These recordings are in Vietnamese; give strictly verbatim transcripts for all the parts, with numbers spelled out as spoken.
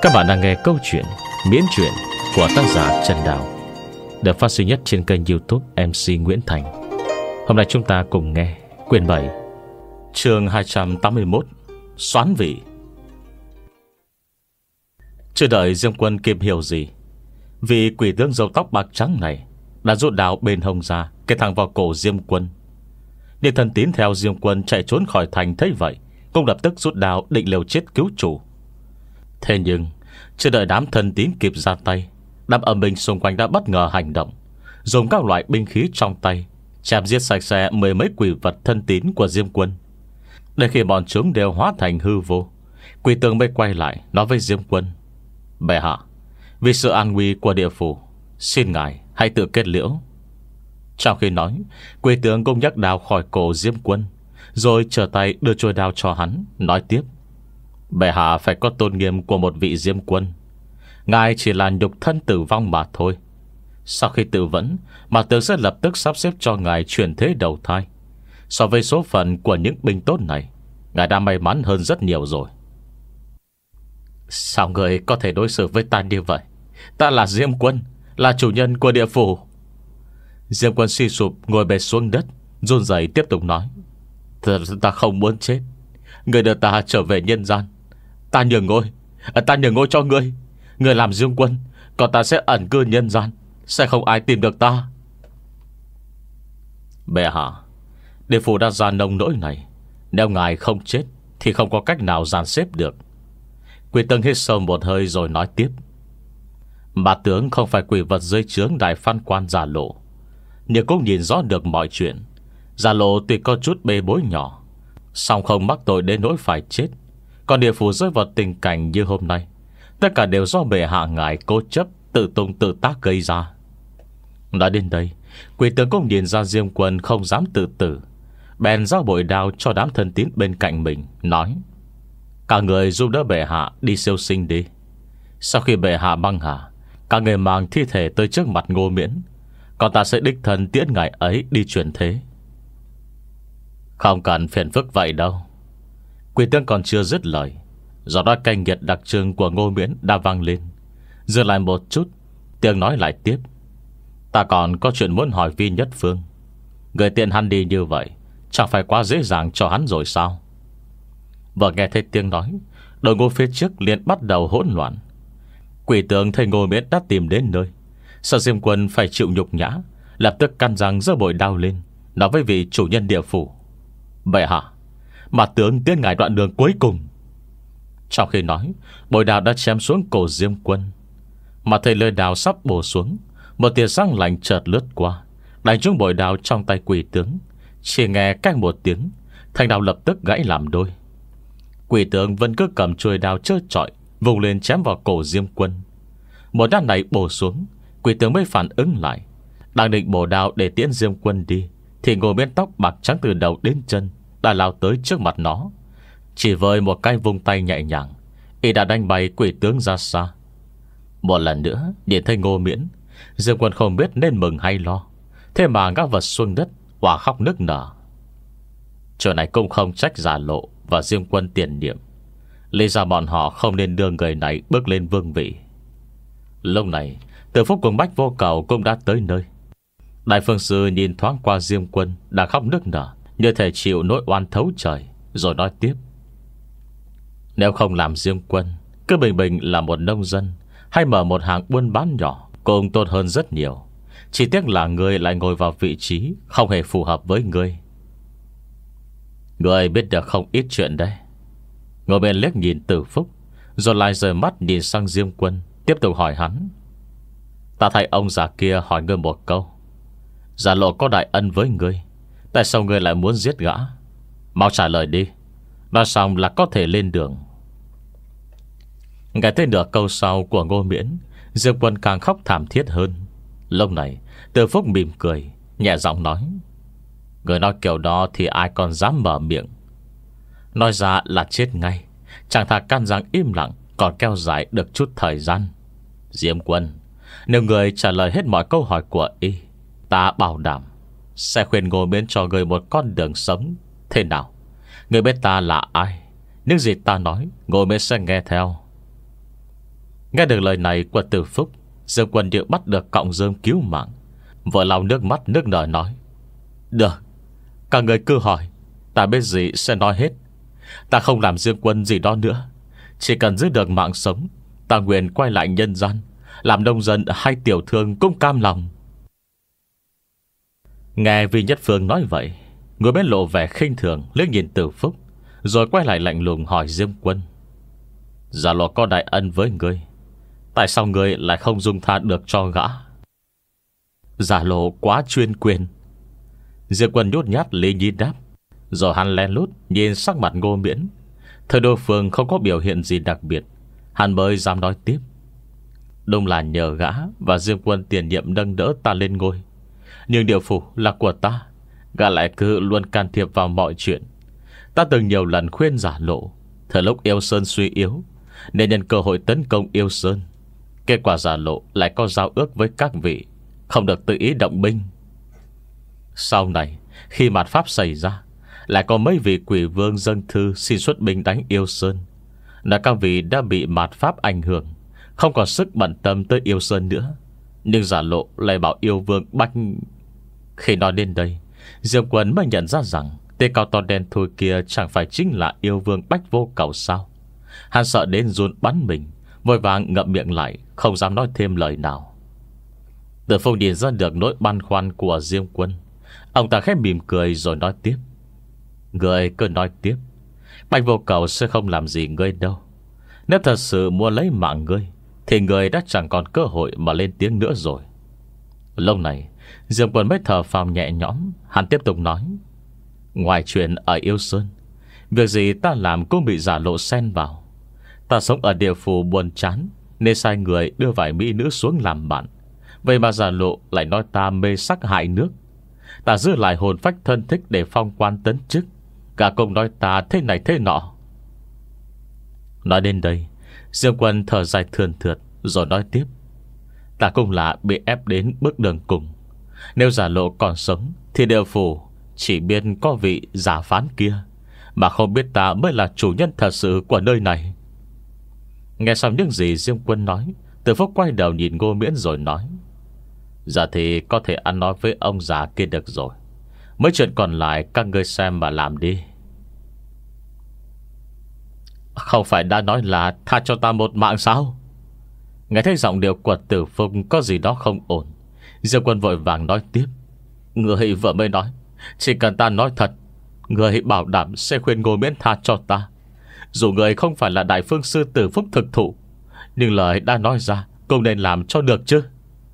Các bạn đang nghe câu chuyện miễn truyện của tác giả Trần Đào, được phát sinh nhất trên kênh YouTube em xê Nguyễn Thành. Hôm nay chúng ta cùng nghe quyển bảy, chương hai trăm tám mươi mốt, Xoán vị. Chưa đợi Diêm Quân kịp hiểu gì, vị quỷ tướng râu tóc bạc trắng này đã rút đao bên hông ra, kề thẳng vào cổ Diêm Quân. Nhưng thân tín theo Diêm Quân chạy trốn khỏi thành thấy vậy, cũng lập tức rút đao định liều chết cứu chủ. Thế nhưng chưa đợi đám thân tín kịp ra tay, đám âm binh xung quanh đã bất ngờ hành động, dùng các loại binh khí trong tay chém giết sạch sẽ mười mấy quỷ vật thân tín của Diêm Quân. Để khi bọn chúng đều hóa thành hư vô, quỷ tướng mới quay lại nói với Diêm Quân: "Bệ hạ, vì sự an nguy của địa phủ, xin ngài hãy tự kết liễu." Trong khi nói, quỷ tướng cũng nhắc đao khỏi cổ Diêm Quân, rồi trở tay đưa trôi đao cho hắn, nói tiếp: "Bệ hạ phải có tôn nghiêm của một vị Diêm Quân. Ngài chỉ là nhục thân tử vong mà thôi. Sau khi tự vẫn, mà tướng sẽ lập tức sắp xếp cho ngài chuyển thế đầu thai. So với số phận của những binh tốt này, ngài đã may mắn hơn rất nhiều rồi." "Sao người có thể đối xử với ta như vậy? Ta là Diêm Quân, là chủ nhân của địa phủ." Diêm Quân suy sụp ngồi bệt xuống đất, run rẩy tiếp tục nói: Ta, ta không muốn chết. Người đưa ta trở về nhân gian. Ta nhường ngôi, Ta nhường ngôi cho ngươi. Ngươi làm Diêm Quân, còn ta sẽ ẩn cư nhân gian, sẽ không ai tìm được ta." "Bệ hạ, địa phủ đã ra nông nỗi này, nếu ngài không chết thì không có cách nào dàn xếp được." Quỷ tướng hít sâu một hơi rồi nói tiếp: "Bà tướng không phải quỷ vật dưới trướng đại phan quan Giả Lộ, nhưng cũng nhìn rõ được mọi chuyện. Giả Lộ tuy có chút bê bối nhỏ, song không mắc tội đến nỗi phải chết. Còn địa phủ rơi vào tình cảnh như hôm nay, tất cả đều do bệ hạ ngài cố chấp, tự tung tự tác gây ra." Nói đến đây, quỷ tướng cũng nhìn ra Diêm Quân không dám tự tử, bèn giao bội đao cho đám thân tín bên cạnh mình, nói: "Cả người giúp đỡ bệ hạ đi siêu sinh đi. Sau khi bệ hạ băng hà, cả người mang thi thể tới trước mặt Ngô Miễn, còn ta sẽ đích thân tiễn ngài ấy đi chuyển thế." "Không cần phiền phức vậy đâu." Quỷ tướng còn chưa dứt lời, giọng nói cay nghiệt đặc trưng của Ngô Miễn đã vang lên. Dừng lại một chút, tiếng nói lại tiếp: "Ta còn có chuyện muốn hỏi Vi Nhất Phương. Người tiện hắn đi như vậy, chẳng phải quá dễ dàng cho hắn rồi sao?" Vừa nghe thấy tiếng nói, đội ngũ phía trước liền bắt đầu hỗn loạn. Quỷ tướng thấy Ngô Miễn đã tìm đến nơi, sợ Diêm Quân phải chịu nhục nhã, lập tức căn răng giơ bội đao lên, nói với vị chủ nhân địa phủ: "Bệ hạ, mà tướng tiến ngài đoạn đường cuối cùng." Trong khi nói, bội đao đã chém xuống cổ Diêm Quân. Mà thấy lưỡi đao sắp bổ xuống, một tia sáng lạnh chợt lướt qua, đánh trúng bội đao trong tay quỷ tướng. Chỉ nghe cách một tiếng, thanh đao lập tức gãy làm đôi. Quỷ tướng vẫn cứ cầm chuôi đao trơ trọi, vùng lên chém vào cổ Diêm Quân. Một đao này bổ xuống, quỷ tướng mới phản ứng lại. Đang định bổ đao để tiễn Diêm Quân đi, thì Ngô Miễn tóc bạc trắng từ đầu đến chân đã lao tới trước mặt nó. Chỉ với một cái vung tay nhẹ nhàng, y đã đánh bay quỷ tướng ra xa. Một lần nữa nhìn thấy Ngô Miễn, Diêm Quân không biết nên mừng hay lo, thế mà ngã vật xuống đất, quả khóc nức nở. Chuyện này cũng không trách Giả Lộ và Diêm Quân tiền nhiệm, lý ra bọn họ không nên đưa người này bước lên vương vị. Lúc này Từ Phúc cùng Bách Vô Cầu cũng đã tới nơi. Đại phương sư nhìn thoáng qua Diêm Quân đang khóc nức nở, như thể chịu nỗi oan thấu trời, rồi nói tiếp: "Nếu không làm Diêm Quân, cứ bình bình là một nông dân, hay mở một hàng buôn bán nhỏ, cũng tốt hơn rất nhiều. Chỉ tiếc là ngươi lại ngồi vào vị trí không hề phù hợp với ngươi." "Ngươi biết được không ít chuyện đấy." Ngồi bên liếc nhìn Từ Phúc, rồi lại rời mắt nhìn sang Diêm Quân, tiếp tục hỏi hắn: "Ta thấy ông già kia hỏi ngươi một câu. Giả Lộ có đại ân với ngươi, tại sao ngươi lại muốn giết gã? Mau trả lời đi, nói xong là có thể lên đường." Nghe thấy nửa câu sau của Ngô Miễn, Diêm Quân càng khóc thảm thiết hơn. Lúc này Từ Phúc mỉm cười, nhẹ giọng nói: "Người nói kiểu đó thì ai còn dám mở miệng. Nói ra là chết ngay, chẳng thà can giang im lặng, còn kéo dài được chút thời gian. Diêm Quân, nếu người trả lời hết mọi câu hỏi của y, ta bảo đảm sẽ khuyên Ngô Miễn cho người một con đường sống. Thế nào? Người biết ta là ai? Những gì ta nói, Ngô Miễn sẽ nghe theo." Nghe được lời này của Từ Phúc, Dương Quân như bắt được cọng rơm cứu mạng, vội lau nước mắt nước nở nói: Được, các người cứ hỏi, ta biết gì sẽ nói hết. Ta không làm Dương Quân gì đó nữa. Chỉ cần giữ được mạng sống, ta nguyện quay lại nhân gian, làm nông dân hay tiểu thương cũng cam lòng. Nghe Vi Nhất Phương nói vậy, người bên lộ vẻ khinh thường liếc nhìn Từ Phúc, rồi quay lại lạnh lùng hỏi Dương Quân: Giả lộ có đại ân với ngươi, tại sao ngươi lại không dung tha được cho gã? Giả lộ quá chuyên quyền. Dương Quân nhút nhát lý nhí đáp, rồi hắn lén lút nhìn sắc mặt Ngô Miễn. Thời đối phương không có biểu hiện gì đặc biệt, hắn mới dám nói tiếp: Đúng là nhờ gã và Dương Quân tiền nhiệm nâng đỡ ta lên ngôi, nhưng điều phủ là của ta, gã lại cứ luôn can thiệp vào mọi chuyện. Ta từng nhiều lần khuyên Giả lộ, thời lúc Yêu Sơn suy yếu, nên nhân cơ hội tấn công Yêu Sơn. Kết quả Giả lộ lại có giao ước với các vị, không được tự ý động binh. Sau này khi mạt pháp xảy ra, lại có mấy vị quỷ vương dâng thư xin xuất binh đánh Yêu Sơn. Là các vị đã bị mạt pháp ảnh hưởng, không còn sức bận tâm tới Yêu Sơn nữa. Nhưng Giả lộ lại bảo yêu vương Bách. Khi nói đến đây, Diệp Quân mới nhận ra rằng tên cao to đen thui kia chẳng phải chính là yêu vương Bách Vô Cầu sao. Hắn sợ đến run bắn mình, vội vàng ngậm miệng lại, không dám nói thêm lời nào. Từ Phong nhìn ra được nỗi băn khoăn của Diêm Quân. Ông ta khẽ mỉm cười rồi nói tiếp: Người cứ nói tiếp, Bách Vô Cầu sẽ không làm gì ngươi đâu. Nếu thật sự muốn lấy mạng ngươi, thì người đã chẳng còn cơ hội mà lên tiếng nữa rồi. Lúc này Diêm Quân mới thở phào nhẹ nhõm. Hắn tiếp tục nói: Ngoài chuyện ở Yêu Sơn, việc gì ta làm cũng bị Giả lộ xen vào. Ta sống ở địa phủ buồn chán, nên sai người đưa vài mỹ nữ xuống làm bạn. Vậy mà Giả lộ lại nói ta mê sắc hại nước. Ta giữ lại hồn phách thân thích để phong quan tấn chức, cả cùng nói ta thế này thế nọ. Nói đến đây, Dương Quân thở dài thườn thượt rồi nói tiếp: Ta cũng là bị ép đến bước đường cùng. Nếu Giả lộ còn sống, thì địa phủ chỉ biết có vị giả phán kia, mà không biết ta mới là chủ nhân thật sự của nơi này. Nghe xong những gì Dương Quân nói, Từ Phúc quay đầu nhìn Ngô Miễn rồi nói: Dạ thì có thể ăn nói với ông già kia được rồi. Mấy chuyện còn lại các ngươi xem mà làm đi. Không phải đã nói là tha cho ta một mạng sao? Nghe thấy giọng điệu của Tử Phúc có gì đó không ổn, Diệp Quân vội vàng nói tiếp: Người vừa mới nói, chỉ cần ta nói thật, người bảo đảm sẽ khuyên Ngô Miễn tha cho ta. Dù người không phải là đại phương sư Tử Phúc thực thụ, nhưng lời đã nói ra cũng nên làm cho được chứ.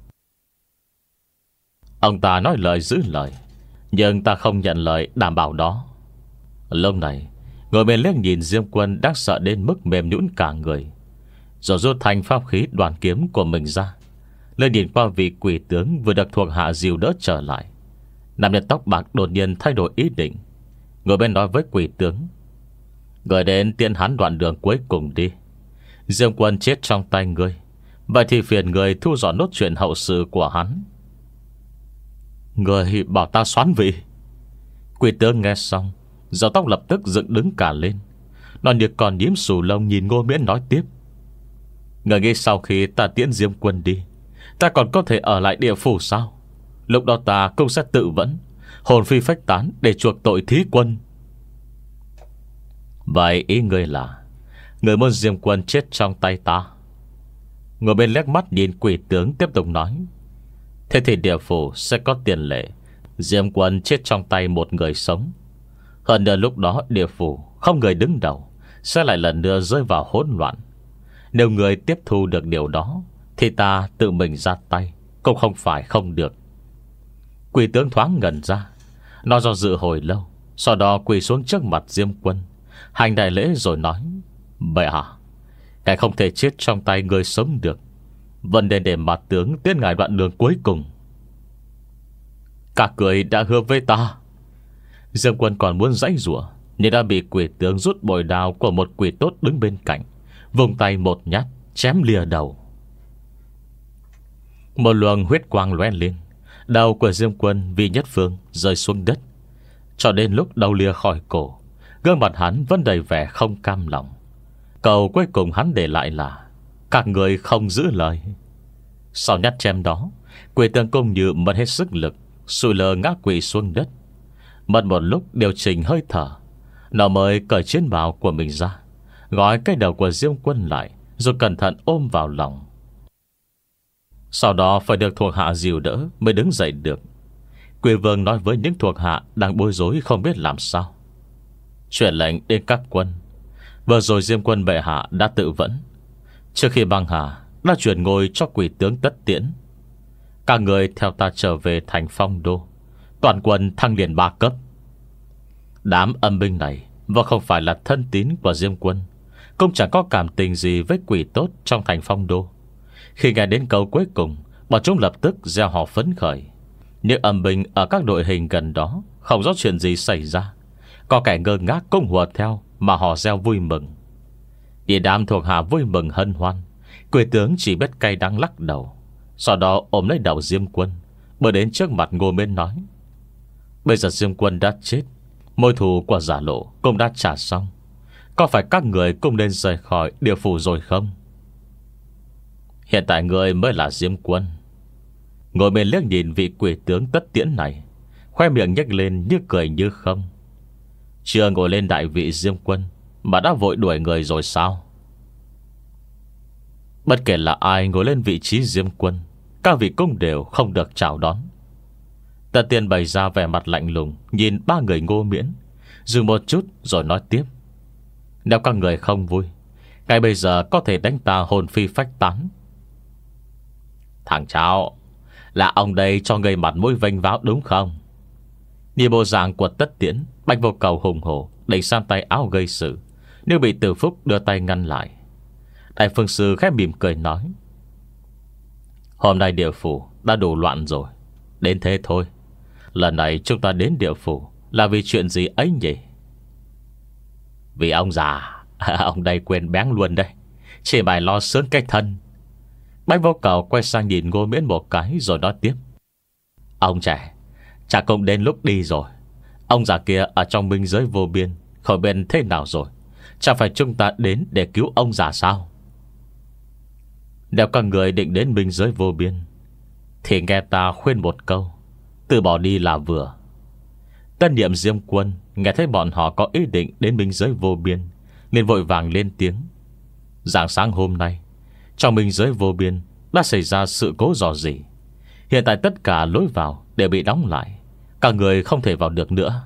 Ông ta nói lời giữ lời, nhưng ta không nhận lời đảm bảo đó. Lúc này ngồi bên liếc nhìn Diêm Quân đang sợ đến mức mềm nhũn cả người, rồi rút thành pháp khí đoàn kiếm của mình ra, lên nhìn qua vị quỷ tướng vừa được thuộc hạ dìu đỡ trở lại. Nam nhân tóc bạc đột nhiên thay đổi ý định, ngồi bên nói với quỷ tướng: Người đến tiện hắn đoạn đường cuối cùng đi. Diêm Quân chết trong tay ngươi, vậy thì phiền người thu dọn nốt chuyện hậu sự của hắn. Người bảo ta xoán vị? Quỷ tướng nghe xong, râu tóc lập tức dựng đứng cả lên. Nó như còn nhím xù lông nhìn Ngô Miễn nói tiếp: Người nghĩ sau khi ta tiễn Diêm Quân đi, ta còn có thể ở lại địa phủ sao? Lúc đó ta cũng sẽ tự vẫn, hồn phi phách tán để chuộc tội thí quân. Vậy ý ngươi là người muốn Diêm Quân chết trong tay ta? Ngồi bên lét mắt nhìn quỷ tướng tiếp tục nói: Thế thì địa phủ sẽ có tiền lệ Diêm Quân chết trong tay một người sống. Hơn nữa lúc đó địa phủ không người đứng đầu, sẽ lại lần nữa rơi vào hỗn loạn. Nếu người tiếp thu được điều đó, thì ta tự mình ra tay cũng không phải không được. Quỷ tướng thoáng ngẩn ra, nó do dự hồi lâu, sau đó quỳ xuống trước mặt Diêm Quân, hành đại lễ rồi nói: Bệ hạ, cái không thể chết trong tay người sống được, vấn đề để mặt tướng tiến ngài đoạn đường cuối cùng. Các người đã hứa với ta. Diêm Quân còn muốn giãy giụa, nhưng đã bị quỷ tướng rút bội đao của một quỷ tốt đứng bên cạnh, vùng tay một nhát chém lìa đầu. Một luồng huyết quang lóe lên, đầu của Diêm Quân vì nhất phương rơi xuống đất. Cho đến lúc đầu lìa khỏi cổ, gương mặt hắn vẫn đầy vẻ không cam lòng. Câu cuối cùng hắn để lại là: Các người không giữ lời. Sau nhát chém đó, Quỷ Tướng Công Như mất hết sức lực, sùi lơ ngã quỵ xuống đất. Mất một lúc điều chỉnh hơi thở, nó mới cởi chiến bào của mình ra, gói cái đầu của Diêm Quân lại, rồi cẩn thận ôm vào lòng. Sau đó phải được thuộc hạ dìu đỡ mới đứng dậy được. Quỷ Vương nói với những thuộc hạ đang bối rối không biết làm sao: truyền lệnh đến các quân. Vừa rồi Diêm Quân bệ hạ đã tự vẫn, trước khi băng hà đã chuyển ngôi cho Quỷ Tướng Tất Tiễn. Các người theo ta trở về thành Phong Đô, toàn quân thăng liền ba cấp. Đám âm binh này và không phải là thân tín của Diêm Quân, cũng chẳng có cảm tình gì với quỷ tốt trong thành Phong Đô. Khi nghe đến câu cuối cùng, bọn chúng lập tức gieo hò phấn khởi. Những âm binh ở các đội hình gần đó không rõ chuyện gì xảy ra, có kẻ ngơ ngác cũng hùa theo mà họ gieo vui mừng. Nhìn đám thuộc hạ vui mừng hân hoan, Quỷ Tướng chỉ biết cay đắng lắc đầu. Sau đó ôm lấy đầu Diêm Quân, bước đến trước mặt Ngô Miễn nói: bây giờ Diêm Quân đã chết, mối thù của Giả Lộ cũng đã trả xong, có phải các người cũng nên rời khỏi địa phủ rồi không? Hiện tại người mới là Diêm Quân. Ngô Miễn liếc nhìn vị Quỷ Tướng Tất Tiễn này, khoe miệng nhếch lên như cười như không. Chưa ngồi lên đại vị Diêm Quân mà đã vội đuổi người rồi sao? Bất kể là ai ngồi lên vị trí Diêm Quân, các vị cũng đều không được chào đón. Tần Tiên bày ra vẻ mặt lạnh lùng, nhìn ba người Ngô Miễn, dừng một chút rồi nói tiếp: nếu các người không vui, ngay bây giờ có thể đánh ta hồn phi phách tán. Thằng cháu, là ông đây cho người mặt mũi vênh váo đúng không? Nhìn bộ dạng của Tất Tiễn, Bạch Vô Cầu hùng hổ đẩy sang tay áo gây sự, nhưng bị Từ Phúc đưa tay ngăn lại. Đại Phương Sư khẽ mỉm cười nói: hôm nay địa phủ đã đủ loạn rồi, đến thế thôi. Lần này chúng ta đến địa phủ là vì chuyện gì ấy nhỉ? Vì ông già. Ông đây quên bén luôn đây, chỉ bài lo sướng cái thân. Bạch Vô Cầu quay sang nhìn Ngô Miễn một cái rồi nói tiếp: ông trẻ, chắc cũng đến lúc đi rồi. Ông già kia ở trong minh giới vô biên, khỏi bên thế nào rồi, chẳng phải chúng ta đến để cứu ông già sao? Nếu các người định đến minh giới vô biên thì nghe ta khuyên một câu, từ bỏ đi là vừa. Tân nhiệm Diêm Quân nghe thấy bọn họ có ý định đến minh giới vô biên, nên vội vàng lên tiếng: rạng sáng hôm nay trong minh giới vô biên đã xảy ra sự cố rò rỉ. Hiện tại tất cả lối vào đều bị đóng lại, cả người không thể vào được nữa.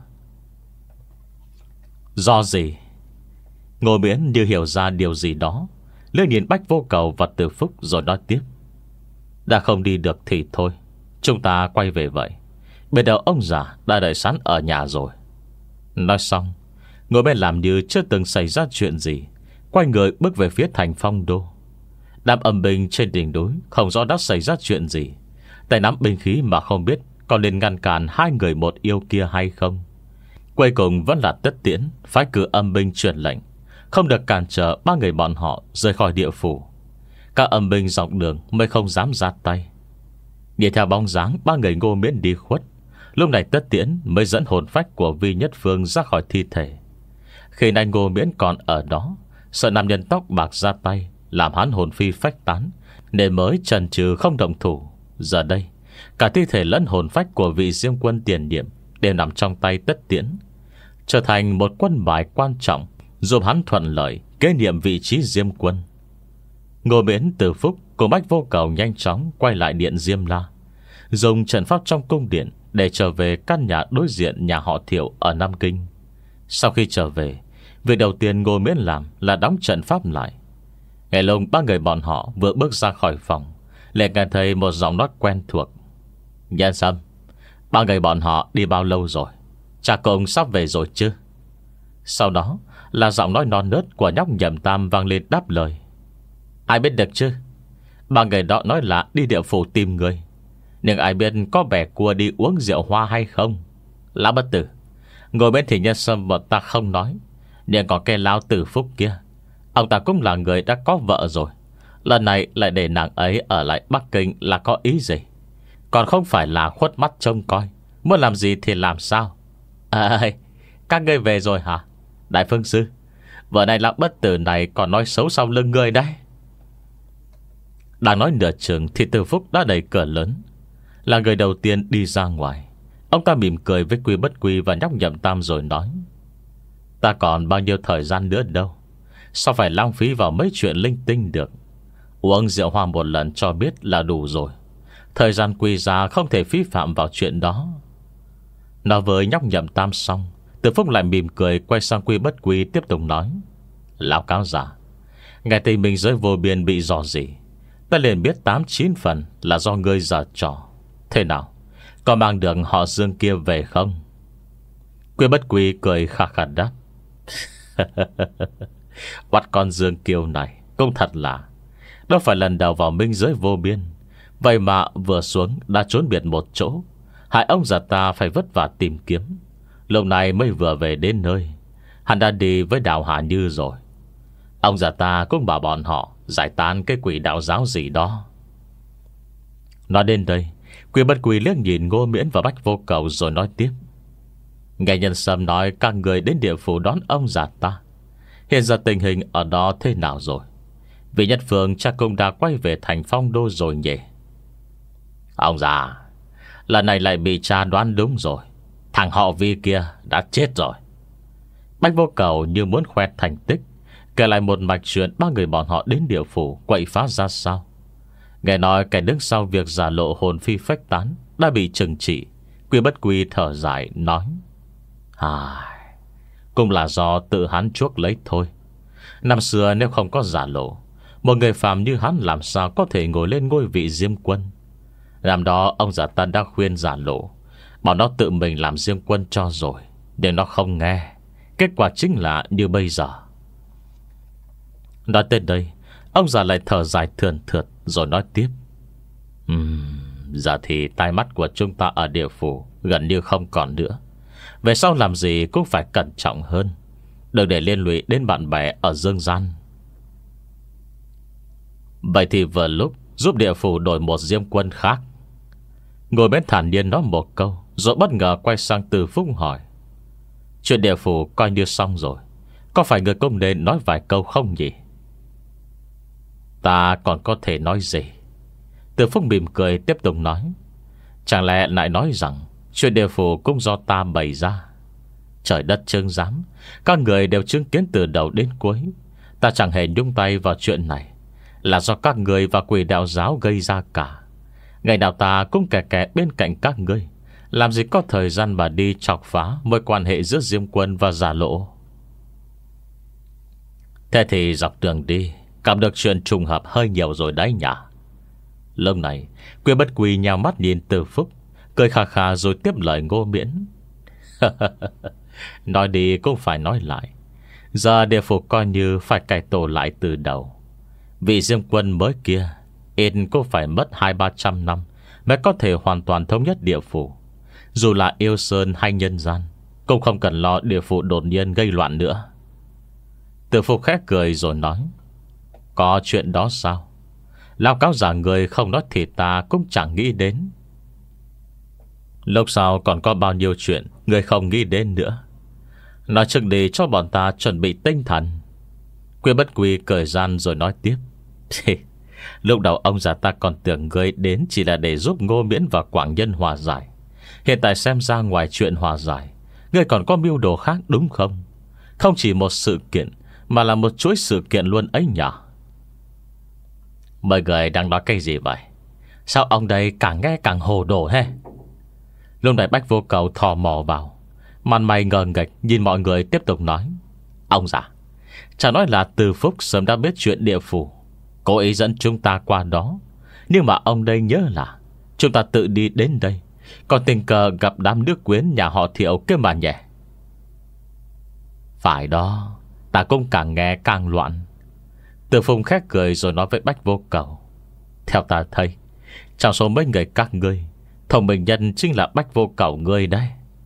Do gì? Ngô Miễn như hiểu ra điều gì đó, liếc nhìn Bạch Vô Cầu và Từ Phúc rồi nói tiếp: đã không đi được thì thôi, chúng ta quay về vậy. Bên đầu ông già đã đợi sẵn ở nhà rồi. Nói xong, Ngô Miễn làm như chưa từng xảy ra chuyện gì, quay người bước về phía thành Phong Đô. Đám âm binh trên đỉnh núi không rõ đã xảy ra chuyện gì, tay nắm binh khí mà không biết còn nên ngăn cản hai người một yêu kia hay không. Cuối cùng vẫn là Tất Tiễn phái cử âm binh truyền lệnh, không được cản trở ba người bọn họ rời khỏi địa phủ. Các âm binh dọc đường mới không dám ra tay. Nhìn theo bóng dáng ba người Ngô Miễn đi khuất, lúc này Tất Tiễn mới dẫn hồn phách của Vi Nhất Phương ra khỏi thi thể. Khi này Ngô Miễn còn ở đó, sợ nam nhân tóc bạc ra tay làm hắn hồn phi phách tán, nên mới chần chừ không động thủ. Giờ đây, cả thi thể lẫn hồn phách của vị Diêm Quân tiền nhiệm đều nằm trong tay Tất Tiễn, trở thành một quân bài quan trọng giúp hắn thuận lợi kế nhiệm vị trí Diêm Quân. Ngô Miễn, Từ Phúc cùng Bạch Vô Cầu nhanh chóng quay lại điện Diêm La, dùng trận pháp trong cung điện để trở về căn nhà đối diện nhà họ Thiệu ở Nam Kinh. Sau khi trở về, việc đầu tiên Ngô Miễn làm là đóng trận pháp lại. Ngày lông ba người bọn họ vừa bước ra khỏi phòng, lại nghe thấy một giọng nói quen thuộc: Nhân Sâm, ba người bọn họ đi bao lâu rồi? Cha công sắp về rồi chứ? Sau đó là giọng nói non nớt của nhóc Nhậm Tam vang lên đáp lời: ai biết được chứ? Ba người đó nói là đi địa phủ tìm người, nhưng ai biết có bẻ cua đi uống rượu hoa hay không? Lão bất tử, ngồi bên thì Nhân Sâm bọn ta không nói, nhưng còn cái lão Tử Phúc kia, ông ta cũng là người đã có vợ rồi, lần này lại để nàng ấy ở lại Bắc Kinh là có ý gì? Còn không phải là khuất mắt trông coi, muốn làm gì thì làm sao? À, các ngươi về rồi hả? Đại Phương Sư, vợ này lão bất tử này còn nói xấu sau lưng ngươi đấy. Đang nói nửa chừng thì Từ Phúc đã đẩy cửa lớn. Là người đầu tiên đi ra ngoài. Ông ta mỉm cười với Quy Bất Quy và nhóc Nhậm Tam rồi nói: Ta còn bao nhiêu thời gian nữa đâu, sao phải lãng phí vào mấy chuyện linh tinh được. Uống rượu hoa một lần cho biết là đủ rồi. Thời gian quý giá không thể phí phạm vào chuyện đó. Nói với nhóc Nhậm Tam xong, Từ Phúc lại mỉm cười quay sang Quy Bất Quy tiếp tục nói: Lão cáo giả, nghe tình mình giới vô biên bị dò dỉ, ta liền biết tám chín phần là do ngươi giở trò. Thế nào, có mang được họ Dương kia về không? Quy Bất Quy cười khà khà đáp: Bắt con Dương Kiều này cũng thật là đâu phải lần đầu vào minh giới vô biên. Vậy mà vừa xuống đã trốn biệt một chỗ, hại ông già ta phải vất vả tìm kiếm. Lúc này mới vừa về đến nơi, hắn đã đi với đạo Hạ Như rồi. Ông già ta cũng bảo bọn họ giải tán cái quỷ đạo giáo gì đó. Nói đến đây, Quy Bất Quy liếc nhìn Ngô Miễn và Bách Vô Cầu rồi nói tiếp: Nghe Nhân Sâm nói các người đến địa phủ đón ông già ta. Hiện giờ tình hình ở đó thế nào rồi? Vì Nhất Phương chắc cũng đã quay về thành Phong Đô rồi nhỉ? Ông già, lần này lại bị cha đoán đúng rồi. Thằng họ Vi kia đã chết rồi. Bách Vô Cầu như muốn khoe thành tích, kể lại một mạch chuyện ba người bọn họ đến địa phủ quậy phá ra sao. Nghe nói kẻ đứng sau việc giả lộ hồn phi phách tán đã bị trừng trị. Quy Bất Quy thở dài nói: À, cũng là do tự hắn chuốc lấy thôi. Năm xưa nếu không có giả lộ, một người phàm như hắn làm sao có thể ngồi lên ngôi vị Diêm Quân. Năm đó ông già ta đã khuyên giả lộ, bảo nó tự mình làm Diêm Quân cho rồi, nhưng nó không nghe. Kết quả chính là như bây giờ. Nói tới đây, ông già lại thở dài thườn thượt rồi nói tiếp: Ừm, giờ thì tai mắt của chúng ta ở địa phủ gần như không còn nữa. Về sau làm gì cũng phải cẩn trọng hơn, đừng để liên lụy đến bạn bè ở dương gian. Vậy thì vừa lúc giúp địa phủ đổi một Diêm Quân khác. Ngồi bên thản nhiên nói một câu, rồi bất ngờ quay sang Từ Phúc hỏi: Chuyện địa phủ coi như xong rồi, có phải người cũng nên nói vài câu không nhỉ? Ta còn có thể nói gì? Từ Phúc mỉm cười tiếp tục nói: Chẳng lẽ lại nói rằng chuyện địa phủ cũng do ta bày ra? Trời đất chứng giám, các người đều chứng kiến từ đầu đến cuối. Ta chẳng hề nhúng tay vào chuyện này, là do các người và quỷ đạo giáo gây ra cả. Ngày nào ta cũng kè kè bên cạnh các ngươi, làm gì có thời gian mà đi chọc phá mối quan hệ giữa Diêm Quân và giả lộ. Thế thì dọc đường đi gặp được chuyện trùng hợp hơi nhiều rồi đấy nhỉ? Lúc này Quy Bất Quy nhào mắt nhìn Từ Phúc, cười khà khà rồi tiếp lời Ngô Miễn: Nói đi cũng phải nói lại, giờ địa phủ coi như phải cải tổ lại từ đầu. Vị Diêm Quân mới kia ít cũng phải mất hai ba trăm năm mới có thể hoàn toàn thống nhất địa phủ. Dù là yêu sơn hay nhân gian, cũng không cần lo địa phủ đột nhiên gây loạn nữa. Từ Phúc khẽ cười rồi nói: Có chuyện đó sao? Lão cáo giả người không nói thì ta cũng chẳng nghĩ đến. Lúc sau còn có bao nhiêu chuyện người không nghĩ đến nữa. Nói trước đi cho bọn ta chuẩn bị tinh thần. Quy Bất Quy cười gian rồi nói tiếp: Lúc đầu ông già ta còn tưởng người đến chỉ là để giúp Ngô Miễn và Quảng Nhân hòa giải. Hiện tại xem ra ngoài chuyện hòa giải, người còn có mưu đồ khác đúng không? Không chỉ một sự kiện, mà là một chuỗi sự kiện luôn ấy nhỉ? Mọi người đang nói cái gì vậy? Sao ông đây càng nghe càng hồ đồ he? Lúc này Bách Vô Cầu thò mò vào, mặt mày ngờ nghệch nhìn mọi người tiếp tục nói: Ông già, chả nói là Từ Phúc sớm đã biết chuyện địa phủ, cố ý dẫn chúng ta qua đó. Nhưng mà ông đây nhớ là chúng ta tự đi đến đây, còn tình cờ gặp đám nước quyến nhà họ Thiệu kia mà nhỉ? Phải đó, ta cũng càng nghe càng loạn. Từ Phùng khét cười rồi nói với Bách Vô Cầu: Theo ta thấy, trong số mấy người các ngươi, thông minh nhân chính là Bách Vô Cầu ngươi đấy.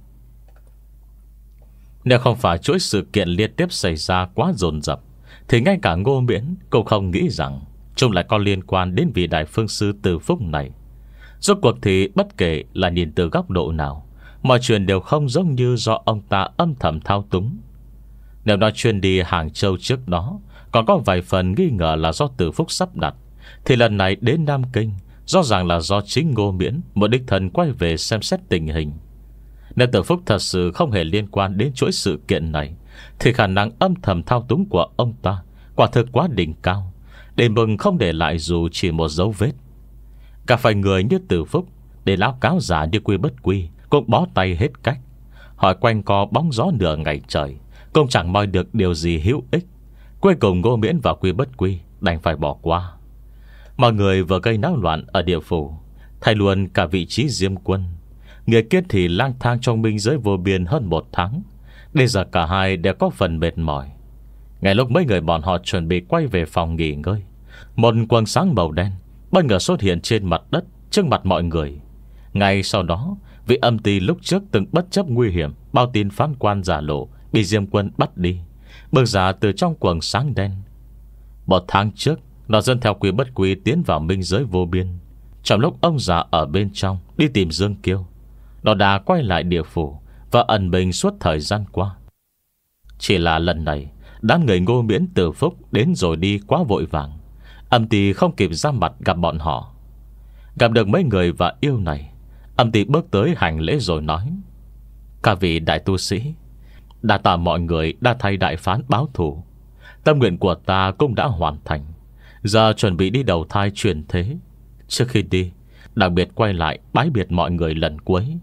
Nếu không phải chuỗi sự kiện liên tiếp xảy ra quá dồn dập, thì ngay cả Ngô Miễn cũng không nghĩ rằng chúng lại có liên quan đến vị đại phương sư Từ Phúc này. Rốt cuộc thì bất kể là nhìn từ góc độ nào, mọi chuyện đều không giống như do ông ta âm thầm thao túng. Nếu nói chuyên đi Hàng Châu trước đó còn có vài phần nghi ngờ là do Từ Phúc sắp đặt, thì lần này đến Nam Kinh rõ ràng là do chính Ngô Miễn một đích thần quay về xem xét tình hình. Nếu Từ Phúc thật sự không hề liên quan đến chuỗi sự kiện này, thì khả năng âm thầm thao túng của ông ta quả thực quá đỉnh cao, để mừng không để lại dù chỉ một dấu vết. Cả phải người như Từ Phúc, để lão cáo giả như Quy Bất Quy cũng bó tay hết cách. Hỏi quanh co bóng gió nửa ngày trời cũng chẳng moi được điều gì hữu ích. Cuối cùng Ngô Miễn và Quy Bất Quy đành phải bỏ qua. Mọi người vừa gây náo loạn ở địa phủ, thay luôn cả vị trí diêm quân. Người kia thì lang thang trong minh giới vô biên hơn một tháng. Bây giờ cả hai đều có phần mệt mỏi. Ngay lúc mấy người bọn họ chuẩn bị quay về phòng nghỉ ngơi, một quầng sáng màu đen bất ngờ xuất hiện trên mặt đất trước mặt mọi người. Ngay sau đó, vị âm ty lúc trước từng bất chấp nguy hiểm bao tin phán quan giả lộ bị diêm quân bắt đi, bước ra từ trong quầng sáng đen. Một tháng trước, nó dẫn theo Quy Bất Quy tiến vào minh giới vô biên. Trong lúc ông già ở bên trong đi tìm Dương Kiêu, nó đã quay lại địa phủ và ẩn mình suốt thời gian qua. Chỉ là lần này, đám người Ngô Miễn Từ Phúc đến rồi đi quá vội vàng, âm ty không kịp ra mặt gặp bọn họ. Gặp được mấy người và yêu này, âm ty bước tới hành lễ rồi nói: Các vị đại tu sĩ, đa tạ mọi người đã thay đại phán báo thù. Tâm nguyện của ta cũng đã hoàn thành. Giờ chuẩn bị đi đầu thai chuyển thế. Trước khi đi, đặc biệt quay lại bái biệt mọi người lần cuối.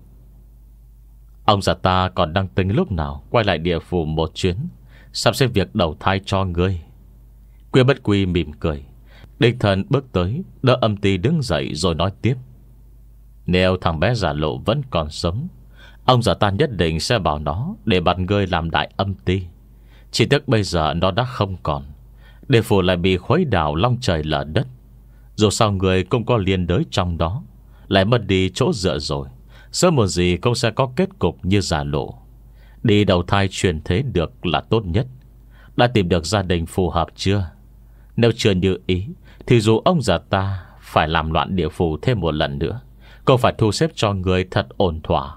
Ông già ta còn đang tính lúc nào quay lại địa phủ một chuyến, sắp xếp việc đầu thai cho ngươi. Quy Bất Quy mỉm cười, đích thân bước tới đỡ âm ty đứng dậy rồi nói tiếp: Nếu thằng bé giả lộ vẫn còn sống, ông già ta nhất định sẽ bảo nó để bắt ngươi làm đại âm ty. Chỉ tiếc bây giờ nó đã không còn, địa phủ lại bị khuấy đảo long trời lở đất. Dù sao người cũng có liên đới trong đó, lại mất đi chỗ dựa rồi, sớm một gì cũng sẽ có kết cục như giả lộ. Đi đầu thai chuyển thế được là tốt nhất. Đã tìm được gia đình phù hợp chưa? Nếu chưa như ý, thì dù ông già ta phải làm loạn địa phủ thêm một lần nữa, cũng phải thu xếp cho người thật ổn thỏa.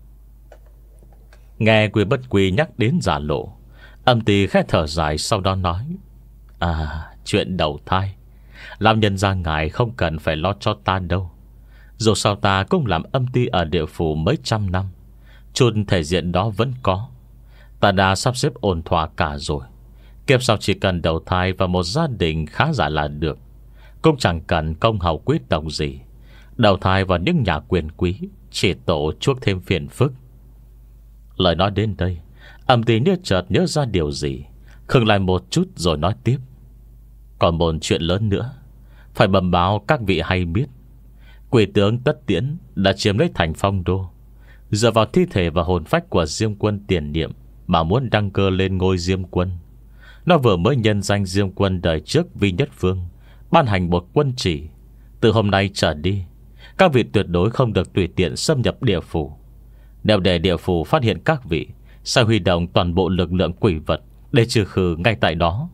Nghe Quy Bất Quy nhắc đến giả lộ, âm ty khẽ thở dài, sau đó nói: À, chuyện đầu thai, lão nhân gia ngài không cần phải lo cho ta đâu. Dù sao ta cũng làm âm ty ở địa phủ mấy trăm năm, chút thể diện đó vẫn có. Ta đã sắp xếp ổn thỏa cả rồi. Kiếp sau chỉ cần đầu thai vào một gia đình khá giả là được, cũng chẳng cần công hầu quyết đồng gì. Đầu thai vào những nhà quyền quý chỉ tổ chuốc thêm phiền phức. Lời nói đến đây, âm ty như chợt nhớ ra điều gì, khựng lại một chút rồi nói tiếp: Còn một chuyện lớn nữa phải bẩm báo các vị hay biết. Quỷ tướng Tất Tiễn đã chiếm lấy thành Phong Đô, dựa vào thi thể và hồn phách của Diêm Quân tiền niệm mà muốn đăng cơ lên ngôi Diêm Quân. Nó vừa mới nhân danh Diêm Quân đời trước Vi Nhất Phương, ban hành một quân chỉ: từ hôm nay trở đi, các vị tuyệt đối không được tùy tiện xâm nhập địa phủ. Nếu để địa phủ phát hiện các vị, sẽ huy động toàn bộ lực lượng quỷ vật để trừ khử ngay tại đó.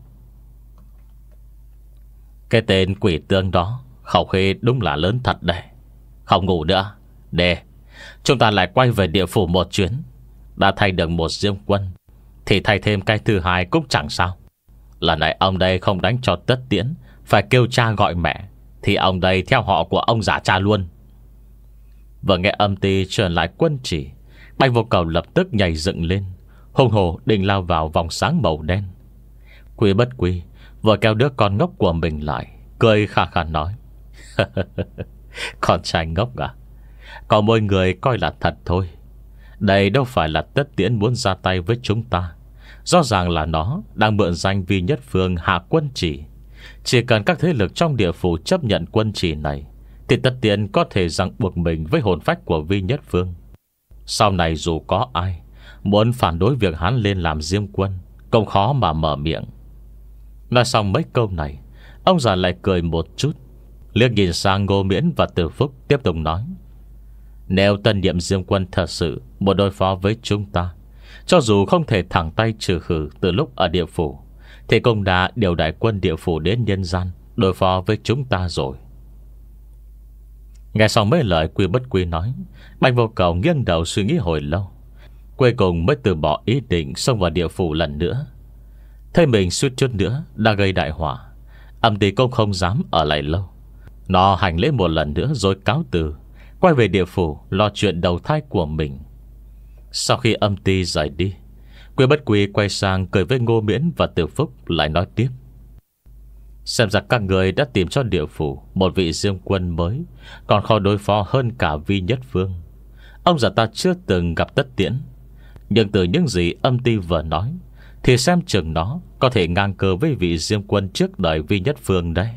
Cái tên quỷ tướng đó khẩu khí đúng là lớn thật đấy. Không ngủ nữa, để chúng ta lại quay về địa phủ một chuyến. Đã thay được một Diêm Quân, thì thay thêm cái thứ hai cũng chẳng sao. Lần này ông đây không đánh cho Tất Tiễn phải kêu cha gọi mẹ, thì ông đây theo họ của ông giả cha luôn. Vừa nghe âm ty truyền lại quân chỉ, Bạch Vô Cầu lập tức nhảy dựng lên, hùng hổ định lao vào vòng sáng màu đen. Quy Bất Quy vừa kéo đứa con ngốc của mình lại, cười khà khà nói: Con trai ngốc à? Có mỗi người coi là thật thôi. Đây đâu phải là Tất Tiễn muốn ra tay với chúng ta. Rõ ràng là nó đang mượn danh Vi Nhất Phương hạ quân chỉ. Chỉ cần các thế lực trong địa phủ chấp nhận quân chỉ này, thì Tất Tiễn có thể ràng buộc mình với hồn phách của Vi Nhất Phương. Sau này dù có ai muốn phản đối việc hắn lên làm Diêm Quân, cũng khó mà mở miệng. Nói xong mấy câu này, ông già lại cười một chút, liếc nhìn sang Ngô Miễn và Từ Phúc, tiếp tục nói: Nếu tân nhiệm Diêm Quân thật sự muốn đối phó với chúng ta, cho dù không thể thẳng tay trừ khử từ lúc ở địa phủ, thì cũng đã điều đại quân địa phủ đến nhân gian đối phó với chúng ta rồi. Nghe xong mấy lời Quy Bất Quy nói, Bạch Vô Cầu nghiêng đầu suy nghĩ hồi lâu, cuối cùng mới từ bỏ ý định xông vào địa phủ lần nữa. Thấy mình suýt chút nữa đã gây đại họa, Âm Ti cũng không dám ở lại lâu. Nó hành lễ một lần nữa rồi cáo từ, quay về địa phủ lo chuyện đầu thai của mình. Sau khi Âm Ti rời đi, Quy Bất Quy quay sang cười với Ngô Miễn và Từ Phúc, lại nói tiếp: Xem ra các người đã tìm cho địa phủ một vị Diêm Quân mới, còn khó đối phó hơn cả Vi Nhất Phương. Ông già ta chưa từng gặp Tất Tiễn, nhưng từ những gì Âm Ti vừa nói thì xem chừng nó có thể ngang cơ với vị Diêm Quân trước đời Vi Nhất Phương đấy.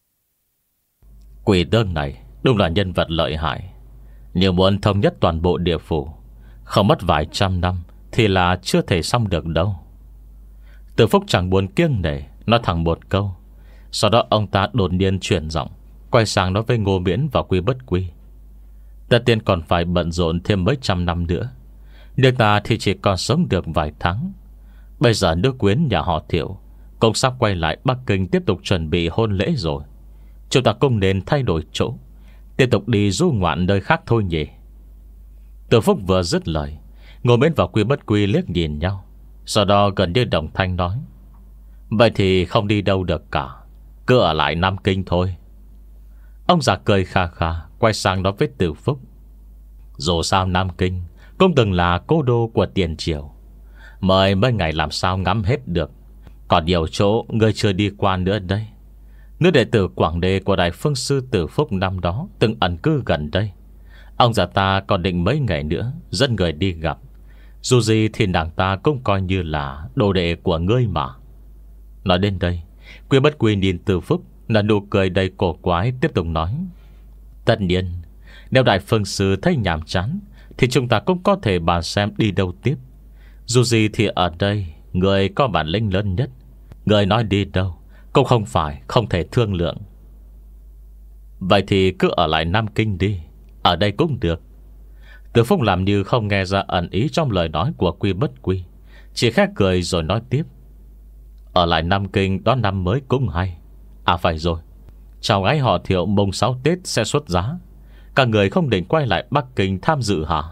Quỷ Tương này đúng là nhân vật lợi hại, nhưng muốn thống nhất toàn bộ địa phủ không mất vài trăm năm thì là chưa thể xong được đâu. Từ Phúc chẳng buồn kiêng nể, nói thẳng một câu. Sau đó ông ta đột nhiên chuyển giọng, quay sang nói với Ngô Miễn và Quy Bất Quy: Tất Tiên còn phải bận rộn thêm mấy trăm năm nữa, nước ta thì chỉ còn sống được vài tháng. Bây giờ nước quyến nhà họ Thiệu cũng sắp quay lại Bắc Kinh tiếp tục chuẩn bị hôn lễ rồi. Chúng ta cũng nên thay đổi chỗ, tiếp tục đi du ngoạn nơi khác thôi nhỉ. Từ Phúc vừa dứt lời, Ngô Miễn và Quy Bất Quy liếc nhìn nhau, sau đó gần như đồng thanh nói: Vậy thì không đi đâu được cả, cứ ở lại Nam Kinh thôi. Ông già cười kha kha, quay sang nói với Từ Phúc: Dù sao Nam Kinh cũng từng là cố đô của tiền triều, mời mấy ngày làm sao ngắm hết được. Còn nhiều chỗ người chưa đi qua nữa đây. Nữ đệ tử Quảng Đề của Đại Phương Sư Từ Phúc năm đó từng ẩn cư gần đây. Ông già ta còn định mấy ngày nữa dẫn người đi gặp. Dù gì thì nàng ta cũng coi như là đồ đệ của ngươi mà. Nói đến đây, Quy Bất Quy nhìn Từ Phúc là nụ cười đầy cổ quái, tiếp tục nói: Tất nhiên, nếu Đại Phương Sư thấy nhàm chán thì chúng ta cũng có thể bàn xem đi đâu tiếp. Dù gì thì ở đây người có bản lĩnh lớn nhất, người nói đi đâu cũng không phải không thể thương lượng. Vậy thì cứ ở lại Nam Kinh đi, ở đây cũng được. Từ Phúc làm như không nghe ra ẩn ý trong lời nói của Quy Bất Quy, chỉ khẽ cười rồi nói tiếp: Ở lại Nam Kinh đón năm mới cũng hay. À phải rồi, cháu gái họ Thiệu mùng sáu Tết sẽ xuất giá, các người không định quay lại Bắc Kinh tham dự hả?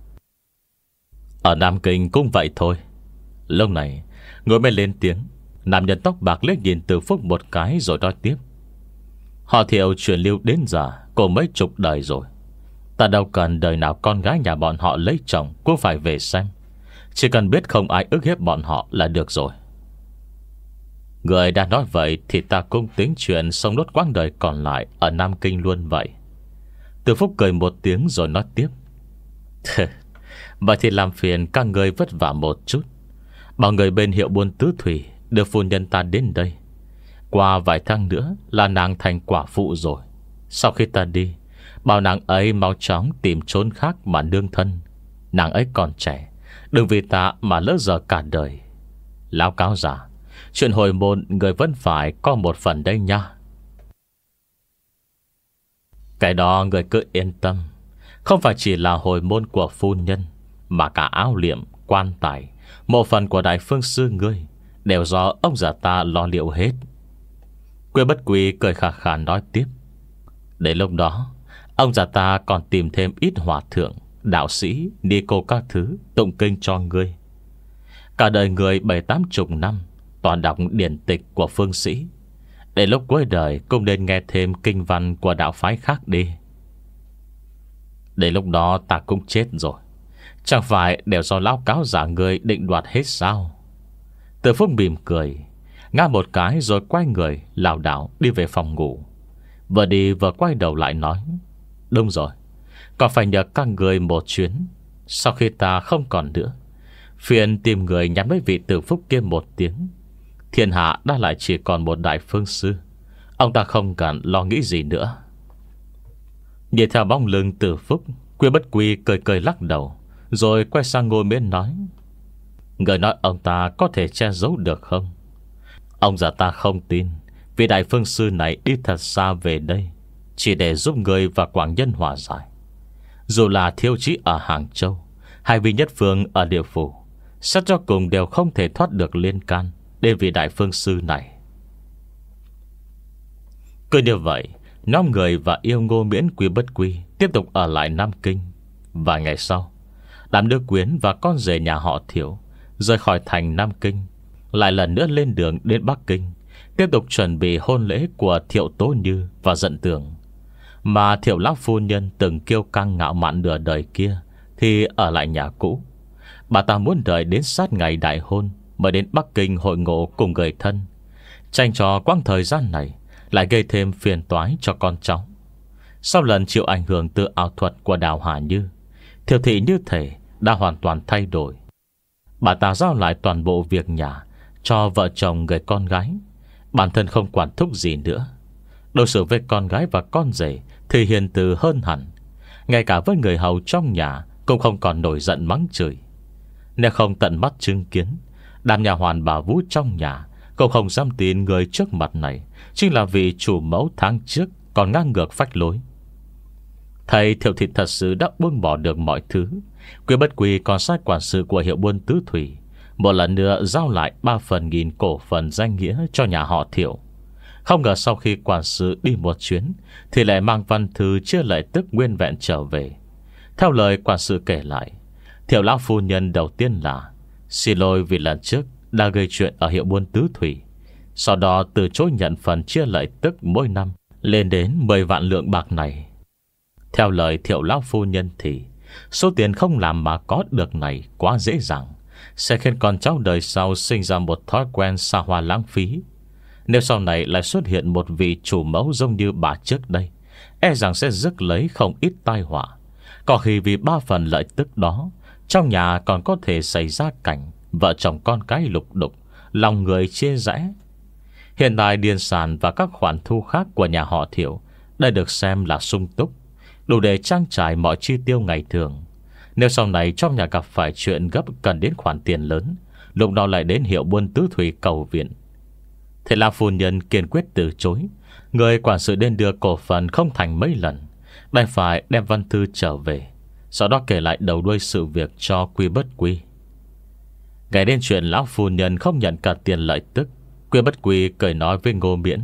Ở Nam Kinh cũng vậy thôi. Lúc này người mới lên tiếng. Nam nhân tóc bạc liếc nhìn Từ Phúc một cái rồi nói tiếp: Họ Thiệu truyền lưu đến giờ cũng mấy chục đời rồi. Ta đâu cần đời nào con gái nhà bọn họ lấy chồng cũng phải về xem. Chỉ cần biết không ai ức hiếp bọn họ là được rồi. Người đã nói vậy thì ta cũng tính chuyện sống nốt quãng đời còn lại ở Nam Kinh luôn vậy. Từ Phúc cười một tiếng rồi nói tiếp: Vậy thì làm phiền các người vất vả một chút, bảo người bên hiệu buôn tứ thủy đưa phu nhân ta đến đây. Qua vài tháng nữa là nàng thành quả phụ rồi. Sau khi ta đi, bảo nàng ấy mau chóng tìm chốn khác mà nương thân. Nàng ấy còn trẻ, đừng vì ta mà lỡ dở cả đời. Lão cáo giả, chuyện hồi môn người vẫn phải có một phần đây nha. Cái đó người cứ yên tâm. Không phải chỉ là hồi môn của phu nhân, mà cả áo liệm, quan tài, một phần của Đại Phương Sư ngươi đều do ông già ta lo liệu hết. Quy Bất Quy cười khà khà nói tiếp: Đến lúc đó, ông già ta còn tìm thêm ít hòa thượng, đạo sĩ, ni cô các thứ tụng kinh cho ngươi. Cả đời người bảy tám chục năm toàn đọc điển tịch của phương sĩ, để lúc cuối đời cũng nên nghe thêm kinh văn của đạo phái khác đi. Đến lúc đó ta cũng chết rồi, chẳng phải đều do lão cáo giả người định đoạt hết sao? Từ Phúc mỉm cười, ngáp một cái rồi quay người lảo đảo đi về phòng ngủ. Vừa đi vừa quay đầu lại nói: Đúng rồi, còn phải nhờ các người một chuyến. Sau khi ta không còn nữa, phiền tìm người nhắn với vị Từ Phúc kia một tiếng. Thiên hạ đã lại chỉ còn một Đại Phương Sư, ông ta không cần lo nghĩ gì nữa. Nhìn theo bóng lưng Từ Phúc, Quy Bất Quy cười cười lắc đầu, rồi quay sang Ngô Miễn nói: Người nói ông ta có thể che giấu được không? Ông già ta không tin vì Đại Phương Sư này đi thật xa về đây chỉ để giúp người và Quảng Nhân hòa giải. Dù là Thiêu Chí ở Hàng Châu hay Vi Nhất Phương ở địa phủ, xét cho cùng đều không thể thoát được liên can đến vị Đại Phương Sư này. Cứ như vậy, nhóm người và yêu Ngô Miễn Quy Bất Quy tiếp tục ở lại Nam Kinh. Vài ngày sau, đám nữ quyến và con rể nhà họ Thiệu rời khỏi thành Nam Kinh, lại lần nữa lên đường đến Bắc Kinh, tiếp tục chuẩn bị hôn lễ của Thiệu Tố Như và Dận Tường. Mà Thiệu lão phu nhân từng kiêu căng ngạo mạn nửa đời kia thì ở lại nhà cũ. Bà ta muốn đợi đến sát ngày đại hôn mới đến Bắc Kinh hội ngộ cùng người thân, tranh cho quãng thời gian này lại gây thêm phiền toái cho con cháu. Sau lần chịu ảnh hưởng từ ảo thuật của Đào Hà Như, Thiệu thị như thể đã hoàn toàn thay đổi. Bà ta giao lại toàn bộ việc nhà cho vợ chồng người con gái, bản thân không quản thúc gì nữa. Đối xử với con gái và con rể thì hiền từ hơn hẳn. Ngay cả với người hầu trong nhà cũng không còn nổi giận mắng chửi. Nếu không tận mắt chứng kiến, đám nhà hoàn bà Vũ trong nhà cũng không dám tin người trước mặt này chính là vị chủ mẫu tháng trước còn ngang ngược phách lối. Thầy Thiệu thị thật sự đã buông bỏ được mọi thứ. Quý Bất Quy còn sai quản sự của hiệu buôn Tứ Thủy một lần nữa giao lại ba phần nghìn cổ phần danh nghĩa cho nhà họ Thiệu. Không ngờ sau khi quản sự đi một chuyến thì lại mang văn thư chia lợi tức nguyên vẹn trở về. Theo lời quản sự kể lại, Thiệu lão phu nhân đầu tiên là xin lỗi vì lần trước đã gây chuyện ở hiệu buôn Tứ Thủy, sau đó từ chối nhận phần chia lợi tức mỗi năm lên đến mười vạn lượng bạc này. Theo lời Thiệu lão phu nhân thì số tiền không làm mà có được này quá dễ dàng, sẽ khiến con cháu đời sau sinh ra một thói quen xa hoa lãng phí. Nếu sau này lại xuất hiện một vị chủ mẫu giống như bà trước đây, e rằng sẽ rước lấy không ít tai họa. Có khi vì ba phần lợi tức đó, trong nhà còn có thể xảy ra cảnh vợ chồng con cái lục đục, lòng người chia rẽ. Hiện tại điền sản và các khoản thu khác của nhà họ Thiệu đã được xem là sung túc, đủ để trang trải mọi chi tiêu ngày thường. Nếu sau này trong nhà gặp phải chuyện gấp cần đến khoản tiền lớn, lúc đó lại đến hiệu buôn Tứ Thủy cầu viện, thế là phu nhân kiên quyết từ chối. Người quản sự đến đưa cổ phần không thành mấy lần, đành phải đem văn thư trở về, sau đó kể lại đầu đuôi sự việc cho Quy Bất Quy. Ngày đến chuyện lão phu nhân không nhận cả tiền lợi tức, Quy Bất Quy cười nói với Ngô Miễn: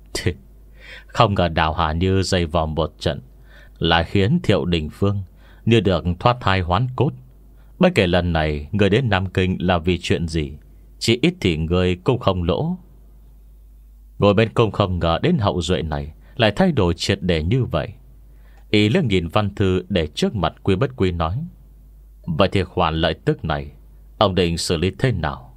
không ngờ Đào Hà Như dày vò một trận lại khiến Thiệu Đình Phương như được thoát thai hoán cốt. Bất kể lần này người đến Nam Kinh là vì chuyện gì, chỉ ít thì người cũng không lỗ. Ngồi bên cung không ngờ đến hậu duệ này lại thay đổi triệt để như vậy. Ý liếc nhìn văn thư để trước mặt Quy Bất Quy nói: vậy thì khoản lợi tức này ông định xử lý thế nào?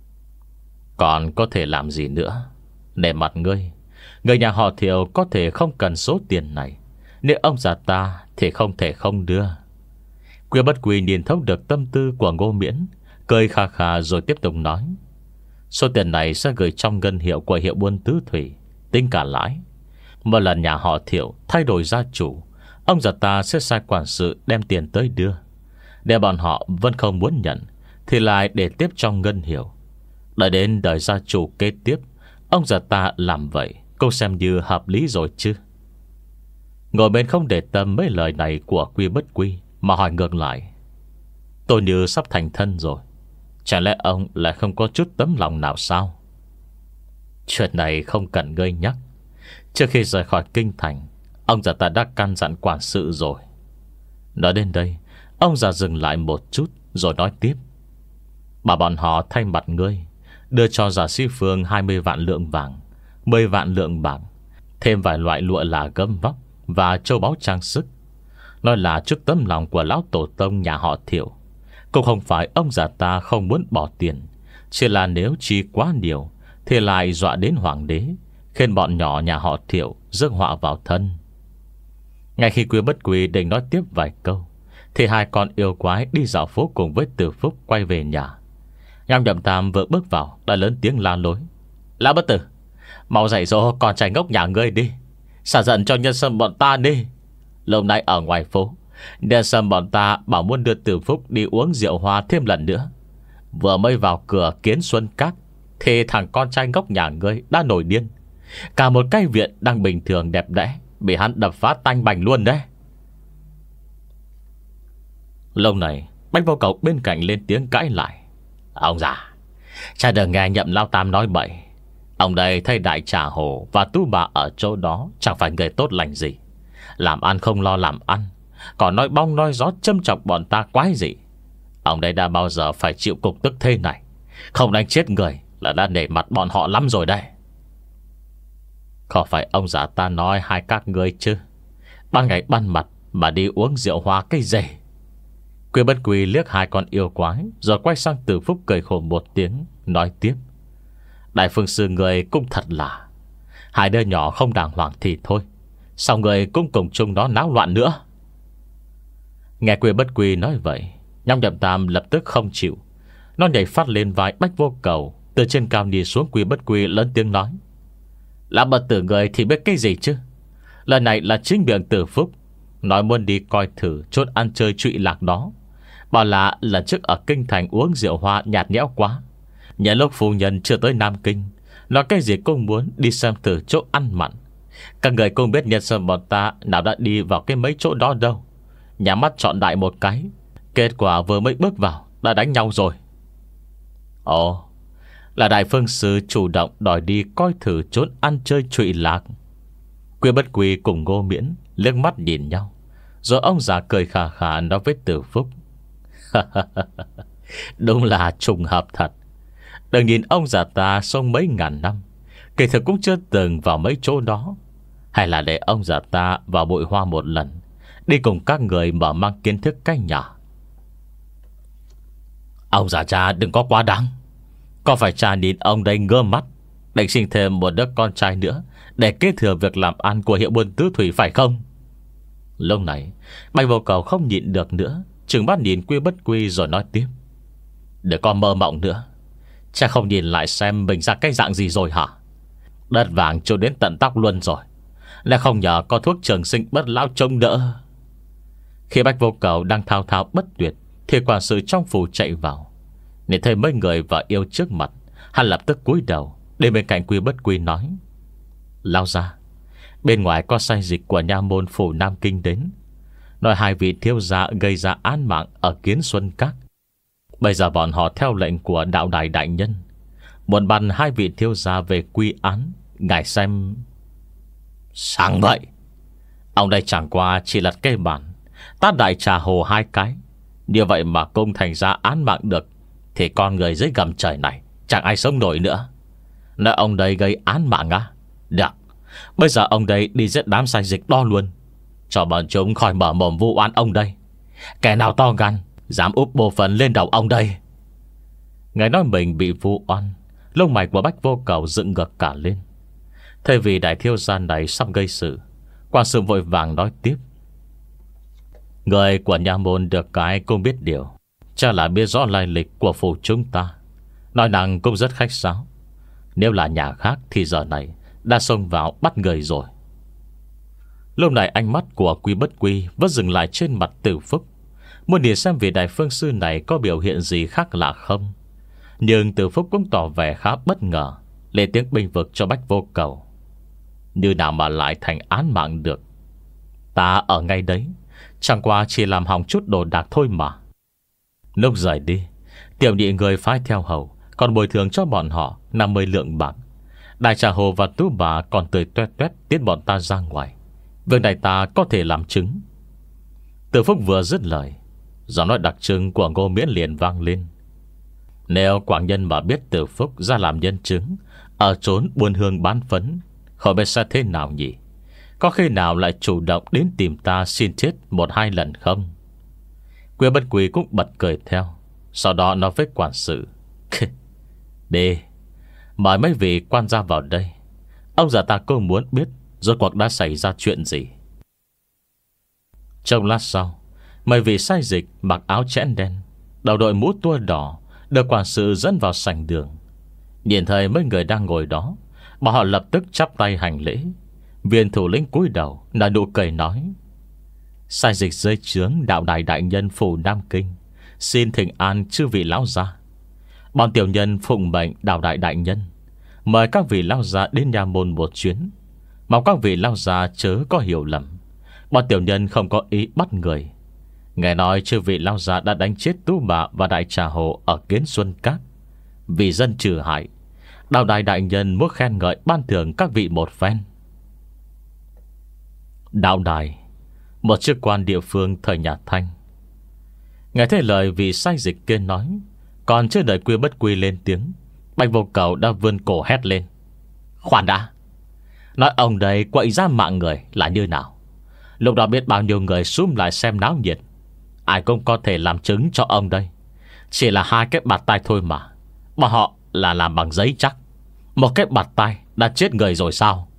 Còn có thể làm gì nữa? Nể mặt ngươi, người nhà họ Thiệu có thể không cần số tiền này, nếu ông già ta thì không thể không đưa. Quy Bất Quy nhìn thấu được tâm tư của Ngô Miễn, cười khà khà rồi tiếp tục nói: số tiền này sẽ gửi trong ngân hiệu của hiệu buôn Tứ Thủy, tính cả lãi. Một lần nhà họ Thiệu thay đổi gia chủ, ông già ta sẽ sai quản sự đem tiền tới đưa. Nếu bọn họ vẫn không muốn nhận thì lại để tiếp trong ngân hiệu. Đợi đến đời gia chủ kế tiếp, ông già ta làm vậy cũng xem như hợp lý rồi chứ. Ngồi bên không để tâm mấy lời này của Quy Bất Quy, mà hỏi ngược lại: tôi như sắp thành thân rồi, chả lẽ ông lại không có chút tấm lòng nào sao? Chuyện này không cần ngươi nhắc. Trước khi rời khỏi kinh thành, ông già ta đã căn dặn quản sự rồi. Nói đến đây, ông già dừng lại một chút rồi nói tiếp: bà bọn họ thay mặt ngươi đưa cho giả sĩ Phương hai mươi vạn lượng vàng, mười vạn lượng bạc, thêm vài loại lụa là gấm vóc và châu báu trang sức. Nói là chút tấm lòng của lão tổ tông nhà họ Thiệu. Cũng không phải ông già ta không muốn bỏ tiền, chỉ là nếu chi quá nhiều thì lại dọa đến hoàng đế, khiến bọn nhỏ nhà họ Thiệu rước họa vào thân. Ngay khi Quy Bất Quy định nói tiếp vài câu thì hai con yêu quái đi dạo phố cùng với Từ Phúc quay về nhà. Nham Nhậm Tam vừa bước vào đã lớn tiếng la lối: lão bất tử, mau dạy dỗ con trai ngốc nhà ngươi đi, xả giận cho nhân sâm bọn ta đi. Lâu nay ở ngoài phố, nhân sâm bọn ta bảo muốn đưa Từ Phúc đi uống rượu hoa thêm lần nữa. Vừa mới vào cửa Kiến Xuân Các thì thằng con trai ngốc nhà ngươi đã nổi điên. Cả một cái viện đang bình thường đẹp đẽ bị hắn đập phá tanh bành luôn đấy. Lâu này Bách Vô Cầu bên cạnh lên tiếng cãi lại: ông già, cha đừng nghe Nhậm Lao Tam nói bậy. Ông đây thấy đại trà hồ và tú bà ở chỗ đó chẳng phải người tốt lành gì, làm ăn không lo làm ăn, còn nói bong nói gió châm chọc bọn ta quái gì. Ông đây đã bao giờ phải chịu cục tức thế này, không đánh chết người là đã nể mặt bọn họ lắm rồi đây. Có phải ông già ta nói hai các ngươi chứ? Ban ngày ban mặt mà đi uống rượu hoa cái gì? Quy Bất Quy liếc hai con yêu quái, rồi quay sang Từ Phúc cười khổ một tiếng, nói tiếp: Đại phương sư người cũng thật là, hai đứa nhỏ không đàng hoàng thì thôi, sao người cũng cùng chung nó náo loạn nữa? Nghe Quy Bất Quy nói vậy, Nhong Nhậm Tam lập tức không chịu. Nó nhảy phát lên vai Bách Vô Cầu, từ trên cao nhìn xuống Quy Bất Quy, lớn tiếng nói: Là bất tử người thì biết cái gì chứ? Lần này là chính miệng Từ Phúc nói muốn đi coi thử chốt ăn chơi trụy lạc đó, bảo là lần trước ở kinh thành uống rượu hoa nhạt nhẽo quá. Nhận lúc phu nhân chưa tới Nam Kinh, nói cái gì cũng muốn đi xem thử chỗ ăn mặn. Các người cũng biết nhân sơn bọn ta nào đã đi vào cái mấy chỗ đó đâu. Nhà mắt chọn đại một cái, kết quả vừa mới bước vào đã đánh nhau rồi. Ồ, là Đại phương sư chủ động đòi đi coi thử chốn ăn chơi trụy lạc. Quy Bất Quy cùng Ngô Miễn liếc mắt nhìn nhau, rồi ông già cười khà khà nói với Từ Phúc: Đúng là trùng hợp thật. Đừng nhìn ông già ta sống mấy ngàn năm, kỳ thực cũng chưa từng vào mấy chỗ đó. Hay là để ông già ta vào bụi hoa một lần, đi cùng các người mở mang kiến thức cái nhà. Ông già cha đừng có quá đáng. Có phải cha nhìn ông đây ngơ mắt, định sinh thêm một đứa con trai nữa để kế thừa việc làm ăn của hiệu buôn tứ thủy phải không? Lúc này Bạch Vô Cầu không nhịn được nữa, trừng mắt nhìn Quy Bất Quy rồi nói tiếp: Đừng có mơ mộng nữa. Cha không nhìn lại xem mình ra cái dạng gì rồi hả? Đất vàng trôi đến tận tóc luôn rồi, lại không nhờ có thuốc trường sinh bất lão trông đỡ. Khi Bạch Vô Cầu đang thao thao bất tuyệt, thì quản sự trong phủ chạy vào. Nhìn thấy mấy người và yêu trước mặt, hắn lập tức cúi đầu đến bên cạnh Quy Bất Quy nói: Lao ra, bên ngoài có sai dịch của nha môn phủ Nam Kinh đến, nói hai vị thiếu gia gây ra án mạng ở Kiến Xuân Các. Bây giờ bọn họ theo lệnh của đạo đài đại nhân, muốn bắn hai vị thiếu gia về quy án. Ngài xem. Sáng vậy, ông đây chẳng qua chỉ là cây bản, tát đại trà hồ hai cái, như vậy mà công thành ra án mạng được, thì con người dưới gầm trời này chẳng ai sống nổi nữa. Nói ông đây gây án mạng á? Được, bây giờ ông đây đi giết đám sai dịch đó luôn, cho bọn chúng khỏi mở mồm vu oan ông đây. Kẻ nào to gan dám úp bộ phận lên đầu ông đây? Ngài nói mình bị vu oan, lông mày của Bách Vô Cầu dựng ngược cả lên. Thay vì đại thiếu gia này sắp gây sự, quan sự vội vàng nói tiếp: Người của nhà môn được cái cũng biết điều, chắc là biết rõ lai lịch của phủ chúng ta. Nói năng cũng rất khách sáo. Nếu là nhà khác thì giờ này đã xông vào bắt người rồi. Lúc này ánh mắt của Quy Bất Quy vẫn dừng lại trên mặt Từ Phúc, muốn nhìn xem vị đại phương sư này có biểu hiện gì khác lạ không. Nhưng Từ Phúc cũng tỏ vẻ khá bất ngờ, lên tiếng bênh vực cho Bách Vô Cầu: Như nào mà lại thành án mạng được? Ta ở ngay đấy, chẳng qua chỉ làm hỏng chút đồ đạc thôi mà. Lúc rời đi, tiểu nhị người phái theo hầu còn bồi thường cho bọn họ năm mươi lượng bạc. Đại Trà Hồ và Tú Bà còn tươi toét toét tiết bọn ta ra ngoài. Việc này ta có thể làm chứng. Từ Phúc vừa dứt lời, giọng nói đặc trưng của Ngô Miễn liền vang lên: Nếu quảng nhân mà biết Từ Phúc ra làm nhân chứng ở trốn buôn hương bán phấn, khỏi biết sẽ thế nào nhỉ? Có khi nào lại chủ động đến tìm ta xin chết một hai lần không? Quy Bất Quy cũng bật cười theo, sau đó nói với quản sự: Đi, mời mấy vị quan gia vào đây. Ông già ta cũng muốn biết rốt cuộc đã xảy ra chuyện gì. Trong lát sau, mấy vị sai dịch mặc áo chẽn đen, đầu đội mũ tua đỏ, được quản sự dẫn vào sảnh đường. Nhìn thấy mấy người đang ngồi đó, bọn họ lập tức chắp tay hành lễ. Viên thủ lĩnh cúi đầu nở nụ cười nói: Sai dịch dưới trướng đạo đài đại nhân phủ Nam Kinh xin thỉnh an chư vị lão gia. Bọn tiểu nhân phụng mệnh đạo đại đại nhân mời các vị lão gia đến nhà môn một chuyến. Mong các vị lão gia chớ có hiểu lầm, bọn tiểu nhân không có ý bắt người. Nghe nói chư vị lão gia đã đánh chết Tú Bà và Đại Trà Hồ ở Kiến Xuân Các, vì dân trừ hại. Đạo đại đại nhân muốn khen ngợi ban thưởng các vị một phen. Đạo đài, một chức quan địa phương thời nhà Thanh. Nghe thấy lời vị sai dịch kia nói, còn chưa đợi Quy Bất Quy lên tiếng, Bạch Vô Cầu đã vươn cổ hét lên: Khoan đã! Nói ông đây quậy ra mạng người là như nào. Lúc đó biết bao nhiêu người xúm lại xem náo nhiệt. Ai cũng có thể làm chứng cho ông đây. Chỉ là hai cái bạt tay thôi mà. Bọn họ là làm bằng giấy chắc. Một cái bạt tay đã chết người rồi sao?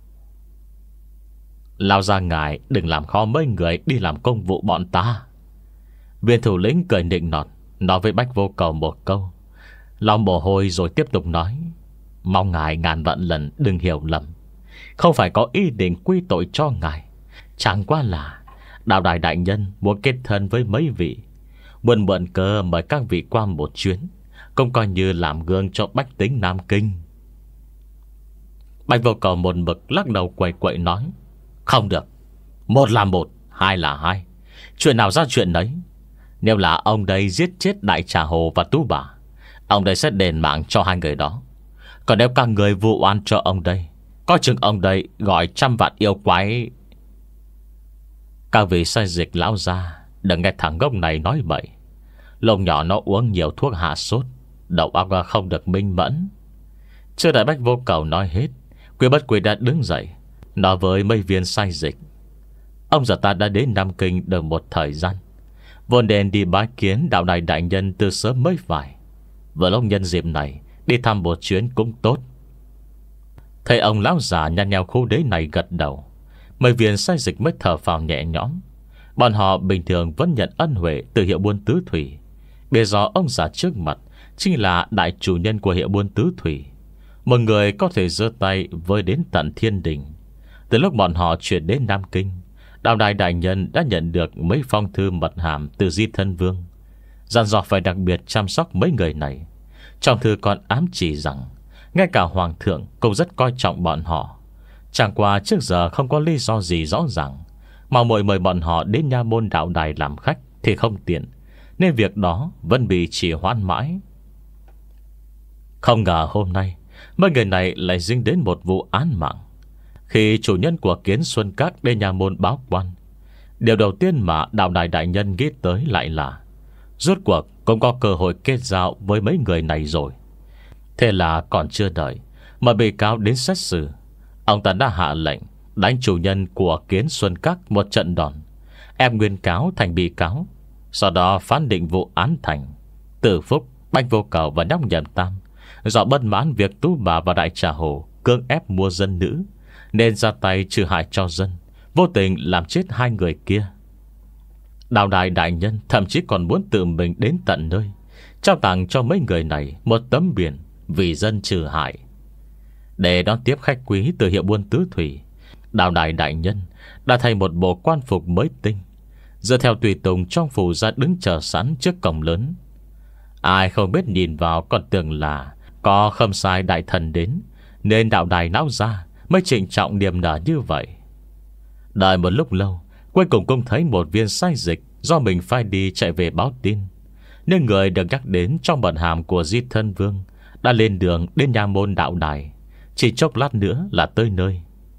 Lao ra ngài đừng làm khó mấy người đi làm công vụ bọn ta. Viên thủ lĩnh cười nịnh nọt, nói với Bách Vô Cầu một câu, lòng mồ hôi rồi tiếp tục nói: Mong ngài ngàn vạn lần đừng hiểu lầm. Không phải có ý định quy tội cho ngài. Chẳng qua là Đạo Đài đại nhân muốn kết thân với mấy vị, muốn mượn cơ mời các vị qua một chuyến, cũng coi như làm gương cho bách tính Nam Kinh. Bạch Vô Cầu một mực lắc đầu quậy quậy nói: Không được. Một là một, hai là hai. Chuyện nào ra chuyện đấy. Nếu là ông đây giết chết Đại Trà Hồ và Tú Bà, ông đây sẽ đền mạng cho hai người đó. Còn nếu các người vu oan cho ông đây, có chừng ông đây gọi trăm vạn yêu quái. Các vị sai dịch lão ra, đừng nghe thằng ngốc này nói bậy. Lông nhỏ nó uống nhiều thuốc hạ sốt, đầu óc không được minh mẫn. Chưa đợi Bách Vô Cầu nói hết, Quý Bất Quý đã đứng dậy, nói với mấy viên sai dịch: Ông già ta đã đến Nam Kinh được một thời gian, vốn đền đi bái kiến Đạo Đài đại nhân từ sớm mới phải. Vừa lúc nhân dịp này đi thăm một chuyến cũng tốt. Thấy ông lão già nhăn nheo khu đế này gật đầu, mấy viên sai dịch mới thở phào nhẹ nhõm. Bọn họ bình thường vẫn nhận ân huệ từ hiệu buôn tứ thủy, biết rõ ông già trước mặt chính là đại chủ nhân của hiệu buôn tứ thủy, một người có thể giơ tay với đến tận thiên đình. Từ lúc bọn họ chuyển đến Nam Kinh, Đạo Đài đại nhân đã nhận được mấy phong thư mật hàm từ Di Thân Vương, dặn dò phải đặc biệt chăm sóc mấy người này. Trong thư còn ám chỉ rằng ngay cả hoàng thượng cũng rất coi trọng bọn họ. Chẳng qua trước giờ không có lý do gì rõ ràng, mà mời mời bọn họ đến nha môn Đạo Đài làm khách thì không tiện, nên việc đó vẫn bị trì hoãn mãi. Không ngờ hôm nay mấy người này lại dính đến một vụ án mạng. Khi chủ nhân của Kiến Xuân Các đến nhà môn báo quan, điều đầu tiên mà Đạo Đài đại nhân nghĩ tới lại là rốt cuộc cũng có cơ hội kết giao với mấy người này rồi. Thế là còn chưa đợi mà bị cáo đến xét xử, ông ta đã hạ lệnh đánh chủ nhân của Kiến Xuân Các một trận đòn, ép nguyên cáo thành bị cáo. Sau đó phán định vụ án thành. Từ Phúc, Bách Vô Cầu và nhóc Nhậm Tam do bất mãn việc Tú Bà và Đại Trà Hồ cưỡng ép mua dân nữ, nên ra tay trừ hại cho dân, vô tình làm chết hai người kia. Đạo Đài đại nhân thậm chí còn muốn tự mình đến tận nơi, trao tặng cho mấy người này một tấm biển vì dân trừ hại. Để đón tiếp khách quý từ hiệu buôn tứ thủy, Đạo Đài đại nhân đã thay một bộ quan phục mới tinh, dựa theo tùy tùng trong phủ ra đứng chờ sẵn trước cổng lớn. Ai không biết nhìn vào còn tưởng là có Khâm Sai đại thần đến, nên Đạo Đài náo ra mới trịnh trọng niềm nở như vậy. Đợi một lúc lâu, cuối cùng cũng thấy một viên sai dịch do mình phải đi chạy về báo tin, nên người được nhắc đến trong bản hàm của Di Thân Vương đã lên đường đến nha môn Đạo Đài, chỉ chốc lát nữa là tới nơi.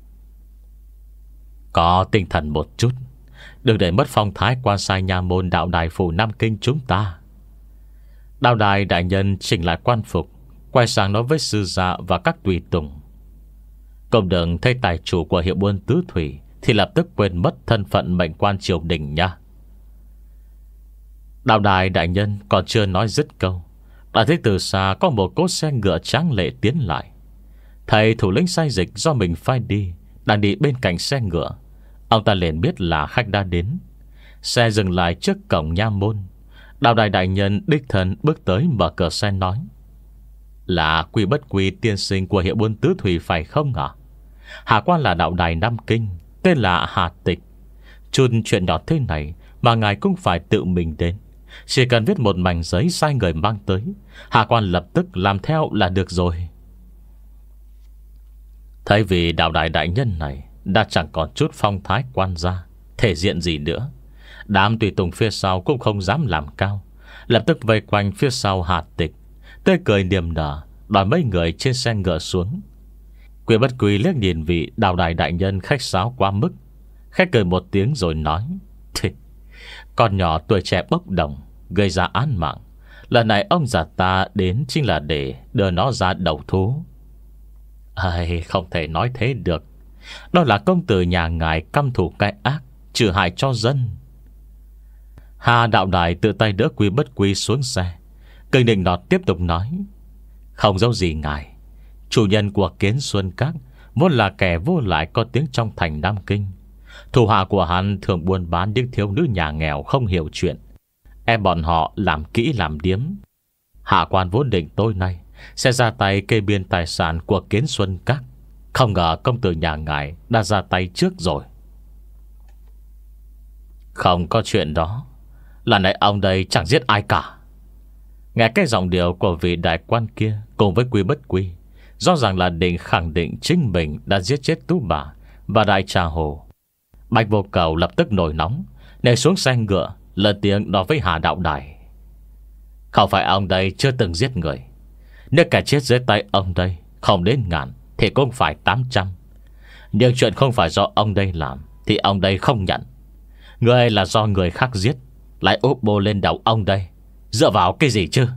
Có tinh thần một chút, đừng để mất phong thái quan sai nha môn Đạo Đài phủ Nam Kinh chúng ta. Đạo Đài đại nhân chỉnh lại quan phục, quay sang nói với sư gia và các tùy tùng: Công đừng thấy tài chủ của hiệu buôn tứ thủy thì lập tức quên mất thân phận mệnh quan triều đình nha. Đạo Đài đại nhân còn chưa nói dứt câu, đã thấy từ xa có một cỗ xe ngựa tráng lệ tiến lại. Thầy thủ lĩnh sai dịch do mình phái đi đang đi bên cạnh xe ngựa. Ông ta liền biết là khách đã đến. Xe dừng lại trước cổng nha môn. Đạo Đài đại nhân đích thân bước tới mở cửa xe nói: Là Quy Bất Quy tiên sinh của hiệu buôn tứ thủy phải không ạ? Hạ quan là Đạo Đài Nam Kinh, tên là Hà Tịch. Chút chuyện nhỏ thế này mà ngài cũng phải tự mình đến. Chỉ cần viết một mảnh giấy sai người mang tới, hạ quan lập tức làm theo là được rồi. Thay vì Đạo Đài đại nhân này đã chẳng còn chút phong thái quan gia, thể diện gì nữa, đám tùy tùng phía sau cũng không dám làm cao, lập tức vây quanh phía sau Hà Tịch, tươi cười niềm nở đòi mấy người trên xe ngựa xuống. Quy Bất Quy liếc nhìn vị Đạo Đài đại nhân khách sáo quá mức, khách cười một tiếng rồi nói: Con nhỏ tuổi trẻ bốc đồng, gây ra án mạng, lần này ông già ta đến chính là để đưa nó ra đầu thú. Ai, không thể nói thế được. Đó là công tử nhà ngài căm thù cái ác, trừ hại cho dân. Hà Đạo Đài tự tay đỡ Quy Bất Quy xuống xe. Kinh Định Nọt tiếp tục nói: Không giấu gì ngài, chủ nhân của Kiến Xuân Các vốn là kẻ vô lại có tiếng trong thành Nam Kinh. Thủ hạ của hắn thường buôn bán những thiếu nữ nhà nghèo không hiểu chuyện, em bọn họ làm kỹ làm điếm. Hạ quan vốn định tối nay sẽ ra tay kê biên tài sản của Kiến Xuân Các, không ngờ công tử nhà ngài đã ra tay trước rồi. Không có chuyện đó. Lần này ông đây chẳng giết ai cả. Nghe cái giọng điệu của vị đại quan kia cùng với Quy Bất Quy, rõ ràng là định khẳng định chính mình đã giết chết Tú Bà và Đại Trà Hồ. Bạch Vô Cầu lập tức nổi nóng, nhảy xuống xe ngựa, lớn tiếng nói với Hà Đạo Đài: Không phải ông đây chưa từng giết người. Nếu cả chết dưới tay ông đây không đến ngàn thì cũng phải tám trăm. Nhưng chuyện không phải do ông đây làm thì ông đây không nhận. Người là do người khác giết, lại úp bô lên đầu ông đây, dựa vào cái gì chứ?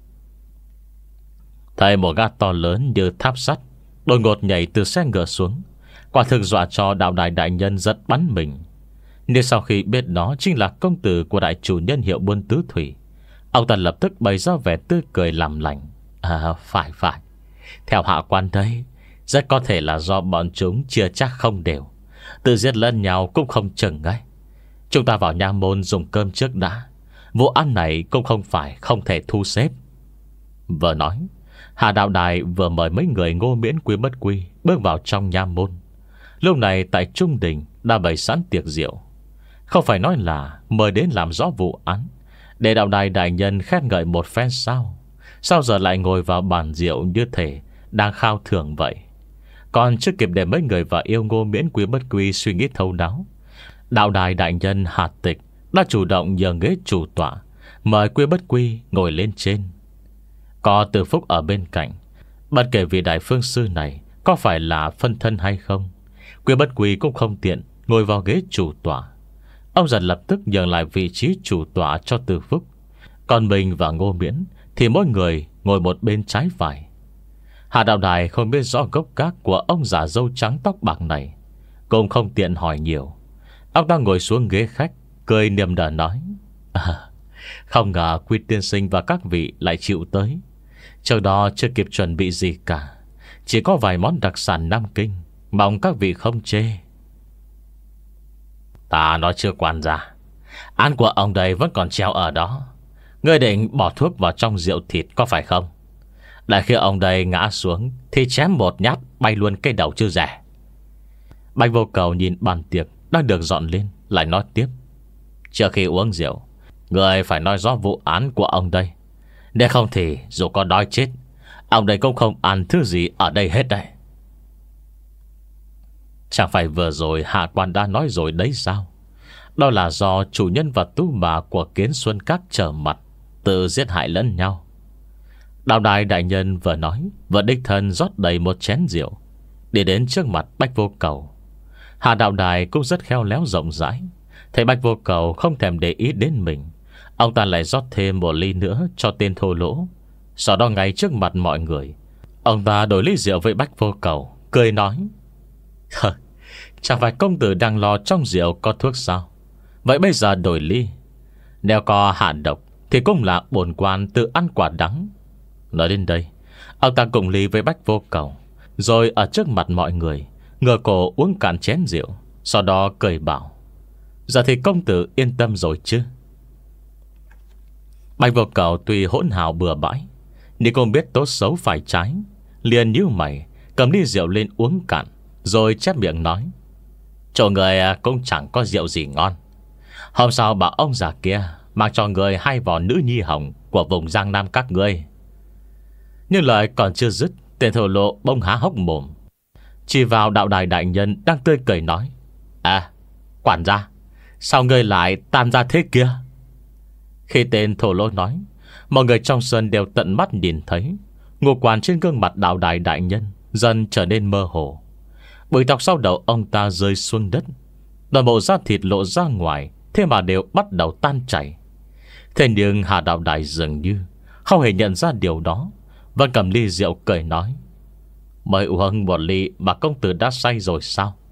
Thấy một gã to lớn như tháp sắt đột ngột nhảy từ xe ngựa xuống, quả thực dọa cho Đạo Đài đại nhân giật bắn mình. Nhưng sau khi biết đó chính là công tử của đại chủ nhân hiệu buôn tứ thủy, ông ta lập tức bày ra vẻ tươi cười làm lành. À phải phải, theo hạ quan đây, rất có thể là do bọn chúng chia chắc không đều, tự giết lẫn nhau cũng không chừng ấy. Chúng ta vào nha môn dùng cơm trước đã. Vụ án này cũng không phải không thể thu xếp. Vừa nói, Hà Đạo Đài vừa mời mấy người Ngô Miễn Quy Bất Quy bước vào trong nha môn. Lúc này tại Trung Đình đã bày sẵn tiệc rượu. Không phải nói là mời đến làm rõ vụ án, để Đạo Đài đại nhân khen ngợi một phen sao? Sao giờ lại ngồi vào bàn rượu như thể đang khao thưởng vậy? Còn chưa kịp để mấy người và yêu Ngô Miễn Quy Bất Quy suy nghĩ thấu đáo, Đạo Đài đại nhân Hà Tịch đã chủ động nhờ ghế chủ tọa, mời Quy Bất Quy ngồi lên trên. Có Từ Phúc ở bên cạnh. Bất kể vị đại phương sư này có phải là phân thân hay không, Quy Bất Quy cũng không tiện ngồi vào ghế chủ tọa. Ông dần lập tức nhường lại vị trí chủ tọa cho Từ Phúc. Còn mình và Ngô Miễn thì mỗi người ngồi một bên trái phải. Hà Đạo Đài không biết rõ gốc gác của ông già râu trắng tóc bạc này, cũng không tiện hỏi nhiều. Ông ta ngồi xuống ghế khách, cười niềm nở nói: à, Không ngờ Quy tiên sinh và các vị lại chịu tới. Trước đó chưa kịp chuẩn bị gì cả, chỉ có vài món đặc sản Nam Kinh, mong các vị không chê. Ta nói chưa quan ra, án của ông đây vẫn còn treo ở đó. Ngươi định bỏ thuốc vào trong rượu thịt có phải không? Lại khi ông đây ngã xuống thì chém một nhát bay luôn cái đầu chứ rẻ. Bạch Vô Cầu nhìn bàn tiệc đang được dọn lên, lại nói tiếp: Trước khi uống rượu, người phải nói rõ vụ án của ông đây. Nếu không thì dù có đói chết, ông đây cũng không ăn thứ gì ở đây hết đây. Chẳng phải vừa rồi hạ quan đã nói rồi đấy sao? Đó là do chủ nhân và Tú Bà của Kiến Xuân Các trở mặt, tự giết hại lẫn nhau. Đạo Đài đại nhân vừa nói, vừa đích thân rót đầy một chén rượu, đi đến trước mặt Bạch Vô Cầu. Hà Đạo Đài cũng rất khéo léo rộng rãi. Thấy Bạch Vô Cầu không thèm để ý đến mình, ông ta lại rót thêm một ly nữa cho tên thô lỗ. Sau đó ngay trước mặt mọi người, ông ta đổi ly rượu với Bạch Vô Cầu, cười nói: Chẳng phải công tử đang lo trong rượu có thuốc sao? Vậy bây giờ đổi ly. Nếu có hạ độc thì cũng là bổn quan tự ăn quả đắng. Nói đến đây, ông ta cùng ly với Bạch Vô Cầu, rồi ở trước mặt mọi người ngửa cổ uống cạn chén rượu. Sau đó cười bảo: Giờ thì công tử yên tâm rồi chứ? Bạch Vô Cầu tuy hỗn hào bừa bãi, nhưng cũng biết tốt xấu phải trái, liền nhíu mày cầm ly rượu lên uống cạn, rồi chép miệng nói: Chỗ người cũng chẳng có rượu gì ngon. Hôm sau bảo ông già kia mang cho người hai vò nữ nhi hồng của vùng Giang Nam các ngươi. Nhưng lời còn chưa dứt, tên thổ lộ bông há hốc mồm, chỉ vào Đạo Đài đại nhân đang tươi cười nói: À, quản gia, sao ngươi lại tan ra thế kia? Khi tên thổ lỗ nói, mọi người trong sân đều tận mắt nhìn thấy ngũ quan trên gương mặt Đạo Đài đại nhân dần trở nên mơ hồ. Bụi tóc sau đầu ông ta rơi xuống đất, toàn bộ da thịt lộ ra ngoài, thế mà đều bắt đầu tan chảy. Thế nhưng Hà Đạo Đài dường như không hề nhận ra điều đó, vẫn cầm ly rượu cười nói: Mời uống một ly mà công tử đã say rồi sao?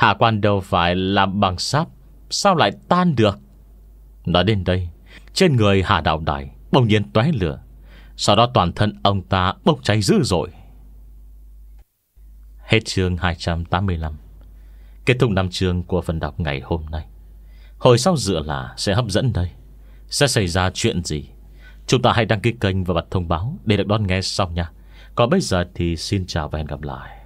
Hạ quan đâu phải làm bằng sáp, sao lại tan được? Nói đến đây, trên người Hà Đạo Đại bỗng nhiên tóe lửa. Sau đó toàn thân ông ta bốc cháy dữ dội. Hết chương hai trăm tám mươi lăm. Kết thúc năm chương của phần đọc ngày hôm nay. Hồi sau dựa là sẽ hấp dẫn đây. Sẽ xảy ra chuyện gì? Chúng ta hãy đăng ký kênh và bật thông báo để được đón nghe sau nha. Còn bây giờ thì xin chào và hẹn gặp lại.